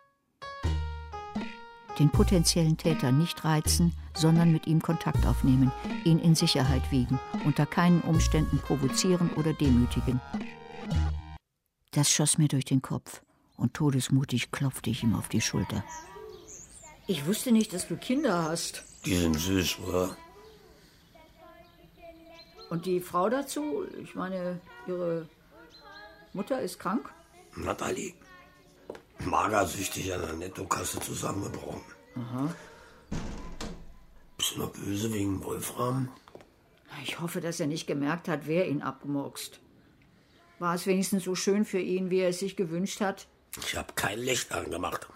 Den potenziellen Täter nicht reizen, sondern mit ihm Kontakt aufnehmen, ihn in Sicherheit wiegen, unter keinen Umständen provozieren oder demütigen. Das schoss mir durch den Kopf und todesmutig klopfte ich ihm auf die Schulter. Ich wusste nicht, dass du Kinder hast. Die sind süß, oder? Und die Frau dazu? Ich meine, ihre Mutter ist krank? Nathalie. Magersüchtig an der Nettokasse zusammengebrochen. Aha. Bist du noch böse wegen Wolfram? Ich hoffe, dass er nicht gemerkt hat, wer ihn abgemurkst. War es wenigstens so schön für ihn, wie er es sich gewünscht hat? Ich habe kein Licht angemacht.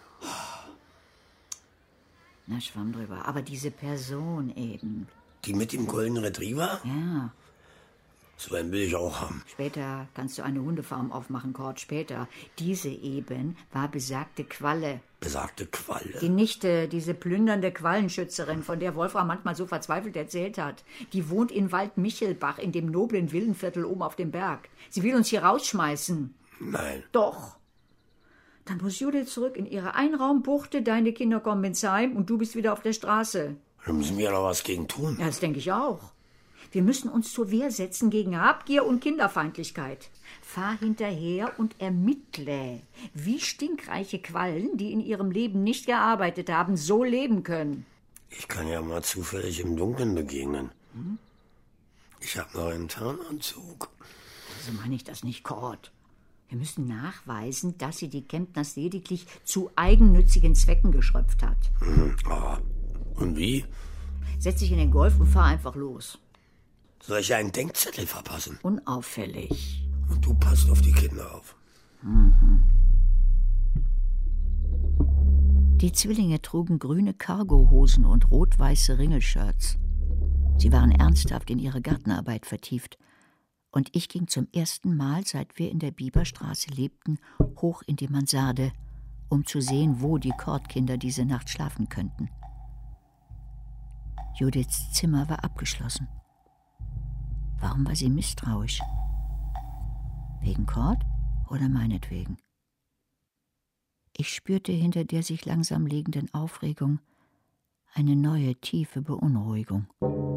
Na, schwamm drüber. Aber diese Person eben. Die mit dem Golden Retriever? Ja. So einen will ich auch haben. Später kannst du eine Hundefarm aufmachen, Kord. Später. Diese eben war besagte Qualle. Besagte Qualle? Die Nichte, diese plündernde Quallenschützerin, von der Wolfram manchmal so verzweifelt erzählt hat. Die wohnt in Wald-Michelbach, in dem noblen Villenviertel oben auf dem Berg. Sie will uns hier rausschmeißen. Nein. Doch. Dann muss Judith zurück in ihre Einraumbuchte, deine Kinder kommen ins Heim und du bist wieder auf der Straße. Da müssen wir ja noch was gegen tun. Ja, das denke ich auch. Wir müssen uns zur Wehr setzen gegen Habgier und Kinderfeindlichkeit. Fahr hinterher und ermittle, wie stinkreiche Quallen, die in ihrem Leben nicht gearbeitet haben, so leben können. Ich kann ja mal zufällig im Dunkeln begegnen. Hm? Ich habe noch einen Tarnanzug. So meine ich das nicht, Kord. Wir müssen nachweisen, dass sie die Kempners lediglich zu eigennützigen Zwecken geschröpft hat. Mhm. Oh. Und wie? Setz dich in den Golf und fahr einfach los. Soll ich einen Denkzettel verpassen? Unauffällig. Und du passt auf die Kinder auf. Mhm. Die Zwillinge trugen grüne Cargohosen und rot-weiße Ringelshirts. Sie waren ernsthaft in ihre Gartenarbeit vertieft. Und ich ging zum ersten Mal, seit wir in der Bieberstraße lebten, hoch in die Mansarde, um zu sehen, wo die Kordkinder diese Nacht schlafen könnten. Judiths Zimmer war abgeschlossen. Warum war sie misstrauisch? Wegen Kord oder meinetwegen? Ich spürte hinter der sich langsam legenden Aufregung eine neue, tiefe Beunruhigung.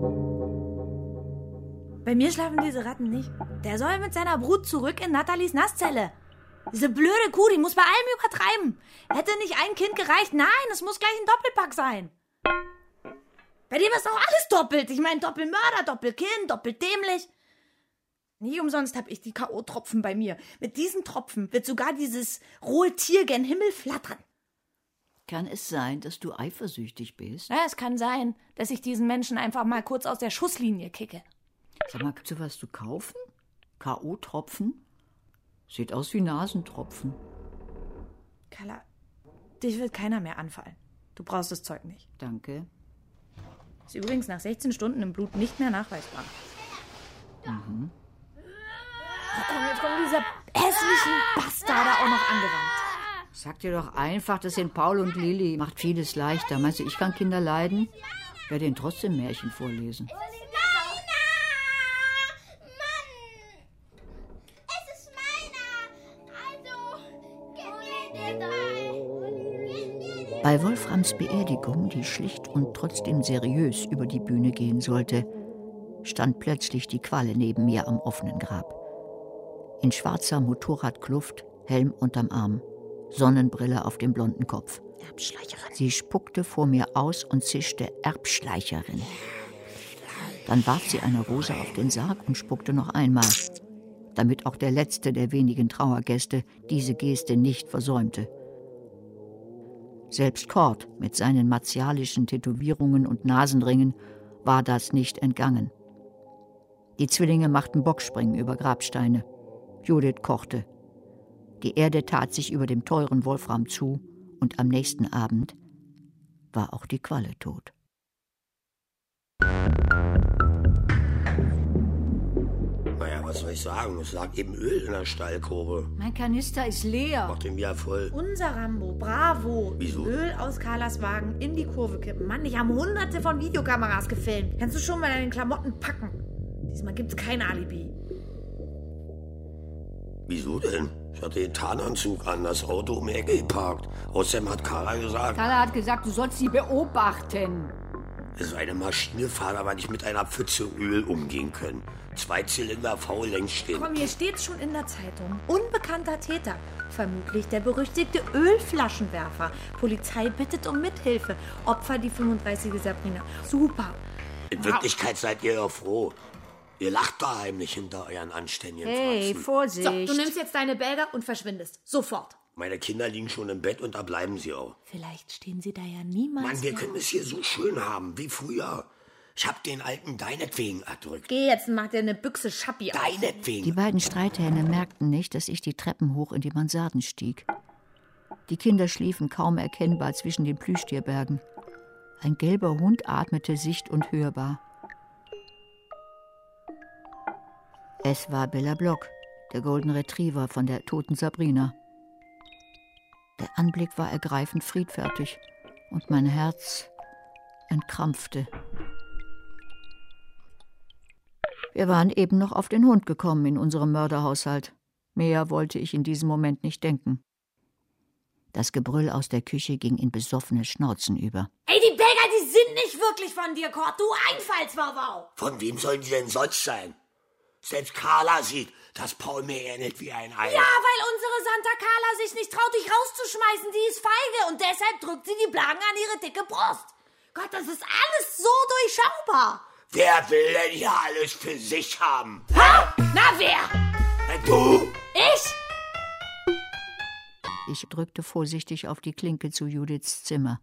Bei mir schlafen diese Ratten nicht. Der soll mit seiner Brut zurück in Nathalies Nasszelle. Diese blöde Kuh, die muss bei allem übertreiben. Hätte nicht ein Kind gereicht? Nein, es muss gleich ein Doppelpack sein. Bei dem ist doch alles doppelt. Ich meine, Doppelmörder, Doppelkind, doppelt dämlich. Nie umsonst habe ich die K O-Tropfen bei mir. Mit diesen Tropfen wird sogar dieses rohe Tier gen Himmel flattern. Kann es sein, dass du eifersüchtig bist? Ja, es kann sein, dass ich diesen Menschen einfach mal kurz aus der Schusslinie kicke. Sag mal, kannst du was zu kaufen? K O-Tropfen? Sieht aus wie Nasentropfen. Carla, dich wird keiner mehr anfallen. Du brauchst das Zeug nicht. Danke. Ist übrigens nach sechzehn Stunden im Blut nicht mehr nachweisbar. Mhm. Oh, komm, jetzt kommt dieser hässlichen Bastarde auch noch angerannt. Sag dir doch einfach, das sind Paul und Lilli. Macht vieles leichter. Meinst du, ich kann Kinder leiden? Ich werde ihnen trotzdem Märchen vorlesen. Bei Wolframs Beerdigung, die schlicht und trotzdem seriös über die Bühne gehen sollte, stand plötzlich die Qualle neben mir am offenen Grab. In schwarzer Motorradkluft, Helm unterm Arm, Sonnenbrille auf dem blonden Kopf. Erbschleicherin. Sie spuckte vor mir aus und zischte Erbschleicherin. Dann warf sie eine Rose auf den Sarg und spuckte noch einmal, damit auch der letzte der wenigen Trauergäste diese Geste nicht versäumte. Selbst Kord mit seinen martialischen Tätowierungen und Nasenringen war das nicht entgangen. Die Zwillinge machten Bockspringen über Grabsteine. Judith kochte. Die Erde tat sich über dem teuren Wolfram zu und am nächsten Abend war auch die Qualle tot. Naja, was soll ich sagen? Es lag eben Öl in der Stallkurve. Mein Kanister ist leer. Mach den wieder voll. Unser Rambo, bravo. Wieso? Öl aus Carlas Wagen in die Kurve kippen. Mann, ich habe hunderte von Videokameras gefilmt. Kannst du schon mal deine Klamotten packen? Diesmal gibt's kein Alibi. Wieso denn? Ich hatte den Tarnanzug an, das Auto um die Ecke geparkt. Außerdem hat Carla gesagt... Carla hat gesagt, du sollst sie beobachten. So eine Maschinenfahrer, weil ich mit einer Pfütze Öl umgehen können. Zwei Zylinder V-Längsstehen. Komm, hier steht's schon in der Zeitung. Unbekannter Täter. Vermutlich der berüchtigte Ölflaschenwerfer. Polizei bittet um Mithilfe. Opfer die fünfunddreißige Sabrina. Super. In Wirklichkeit seid ihr ja froh. Ihr lacht da heimlich hinter euren anständigen Hey, Fratzen. Vorsicht. So, du nimmst jetzt deine Bälger und verschwindest. Sofort. Meine Kinder liegen schon im Bett und da bleiben sie auch. Vielleicht stehen sie da ja niemals Mann, wir mehr können auf. es hier so schön haben, wie früher. Ich hab den Alten deinetwegen erdrückt. Geh jetzt und mach dir eine Büchse Schappi auf. Deinetwegen. Die beiden Streithähne merkten nicht, dass ich die Treppen hoch in die Mansarden stieg. Die Kinder schliefen kaum erkennbar zwischen den Plüschtierbergen. Ein gelber Hund atmete sicht- und hörbar. Es war Bella Block, der Golden Retriever von der toten Sabrina. Der Anblick war ergreifend friedfertig und mein Herz entkrampfte. Wir waren eben noch auf den Hund gekommen in unserem Mörderhaushalt. Mehr wollte ich in diesem Moment nicht denken. Das Gebrüll aus der Küche ging in besoffene Schnauzen über. Ey, die Bälger, die sind nicht wirklich von dir, Kurt, du Einfallswauwau. Von wem sollen die denn sonst sein? Selbst Carla sieht, dass Paul mir ähnelt wie ein Ei. Ja, weil unsere Santa Carla sich nicht traut, dich rauszuschmeißen. Die ist feige und deshalb drückt sie die Blagen an ihre dicke Brust. Gott, das ist alles so durchschaubar. Wer will denn hier alles für sich haben? Ha? Na, wer? Na, du? Ich? Ich drückte vorsichtig auf die Klinke zu Judiths Zimmer.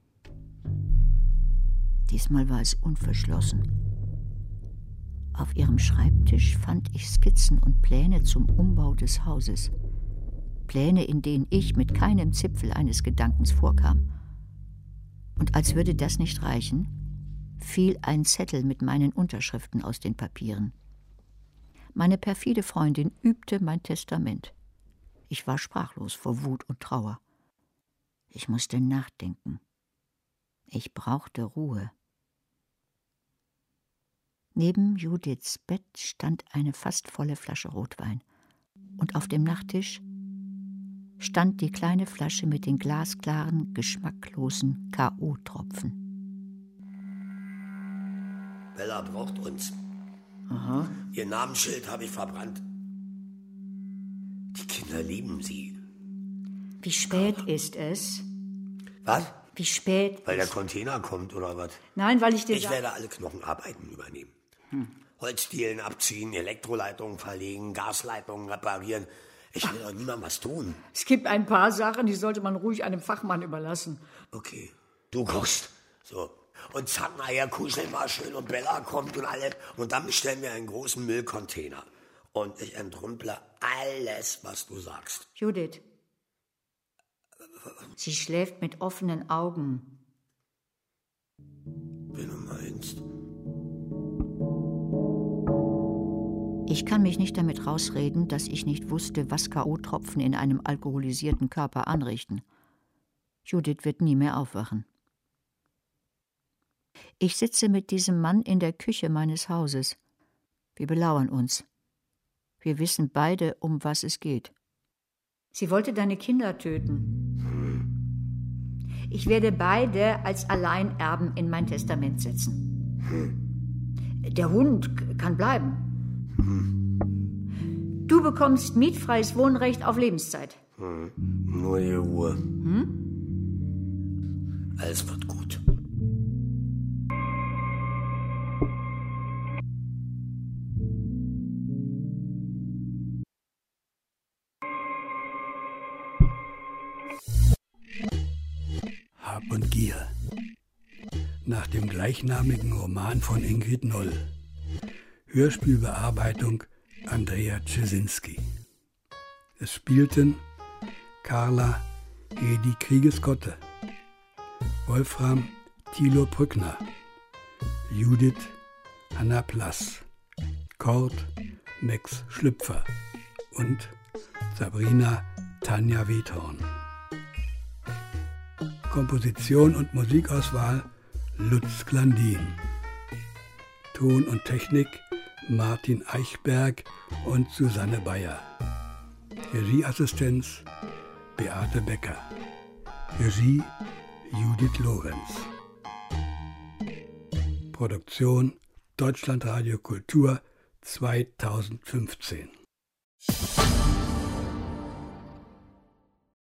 Diesmal war es unverschlossen. Auf ihrem Schreibtisch fand ich Skizzen und Pläne zum Umbau des Hauses. Pläne, in denen ich mit keinem Zipfel eines Gedankens vorkam. Und als würde das nicht reichen, fiel ein Zettel mit meinen Unterschriften aus den Papieren. Meine perfide Freundin übte mein Testament. Ich war sprachlos vor Wut und Trauer. Ich musste nachdenken. Ich brauchte Ruhe. Neben Judiths Bett stand eine fast volle Flasche Rotwein. Und auf dem Nachttisch stand die kleine Flasche mit den glasklaren, geschmacklosen K O-Tropfen. Bella braucht uns. Aha. Ihr Namensschild habe ich verbrannt. Die Kinder lieben sie. Wie spät ist es? Was? Wie spät? Weil der Container kommt, oder was? Nein, weil ich dir Ich sag- werde alle Knochenarbeiten übernehmen. Hm. Holzdielen abziehen, Elektroleitungen verlegen, Gasleitungen reparieren. Ich will doch niemandem was tun. Es gibt ein paar Sachen, die sollte man ruhig einem Fachmann überlassen. Okay, du kochst. So. Und zack, nachher kuscheln wir schön und Bella kommt und alles. Und dann bestellen wir einen großen Müllcontainer. Und ich entrümple alles, was du sagst. Judith. Sie schläft mit offenen Augen. Wenn du meinst. Ich kann mich nicht damit rausreden, dass ich nicht wusste, was K O-Tropfen in einem alkoholisierten Körper anrichten. Judith wird nie mehr aufwachen. Ich sitze mit diesem Mann in der Küche meines Hauses. Wir belauern uns. Wir wissen beide, um was es geht. Sie wollte deine Kinder töten. Ich werde beide als Alleinerben in mein Testament setzen. Der Hund kann bleiben. Du bekommst mietfreies Wohnrecht auf Lebenszeit. Hm. Nur die Ruhe. Hm? Alles wird gut. Hab und Gier. Nach dem gleichnamigen Roman von Ingrid Noll. Hörspielbearbeitung Andrea Czesinski. Es spielten Carla Hedi Kriegeskotte, Wolfram Thilo Brückner, Judith Hanna Plass, Kurt Max Schlüpfer und Sabrina Tanja Wethorn. Komposition und Musikauswahl Lutz Glandin. Ton und Technik Martin Eichberg und Susanne Bayer. Regieassistenz Beate Becker. Regie Judith Lorenz. Produktion Deutschlandradio Kultur zweitausendfünfzehn.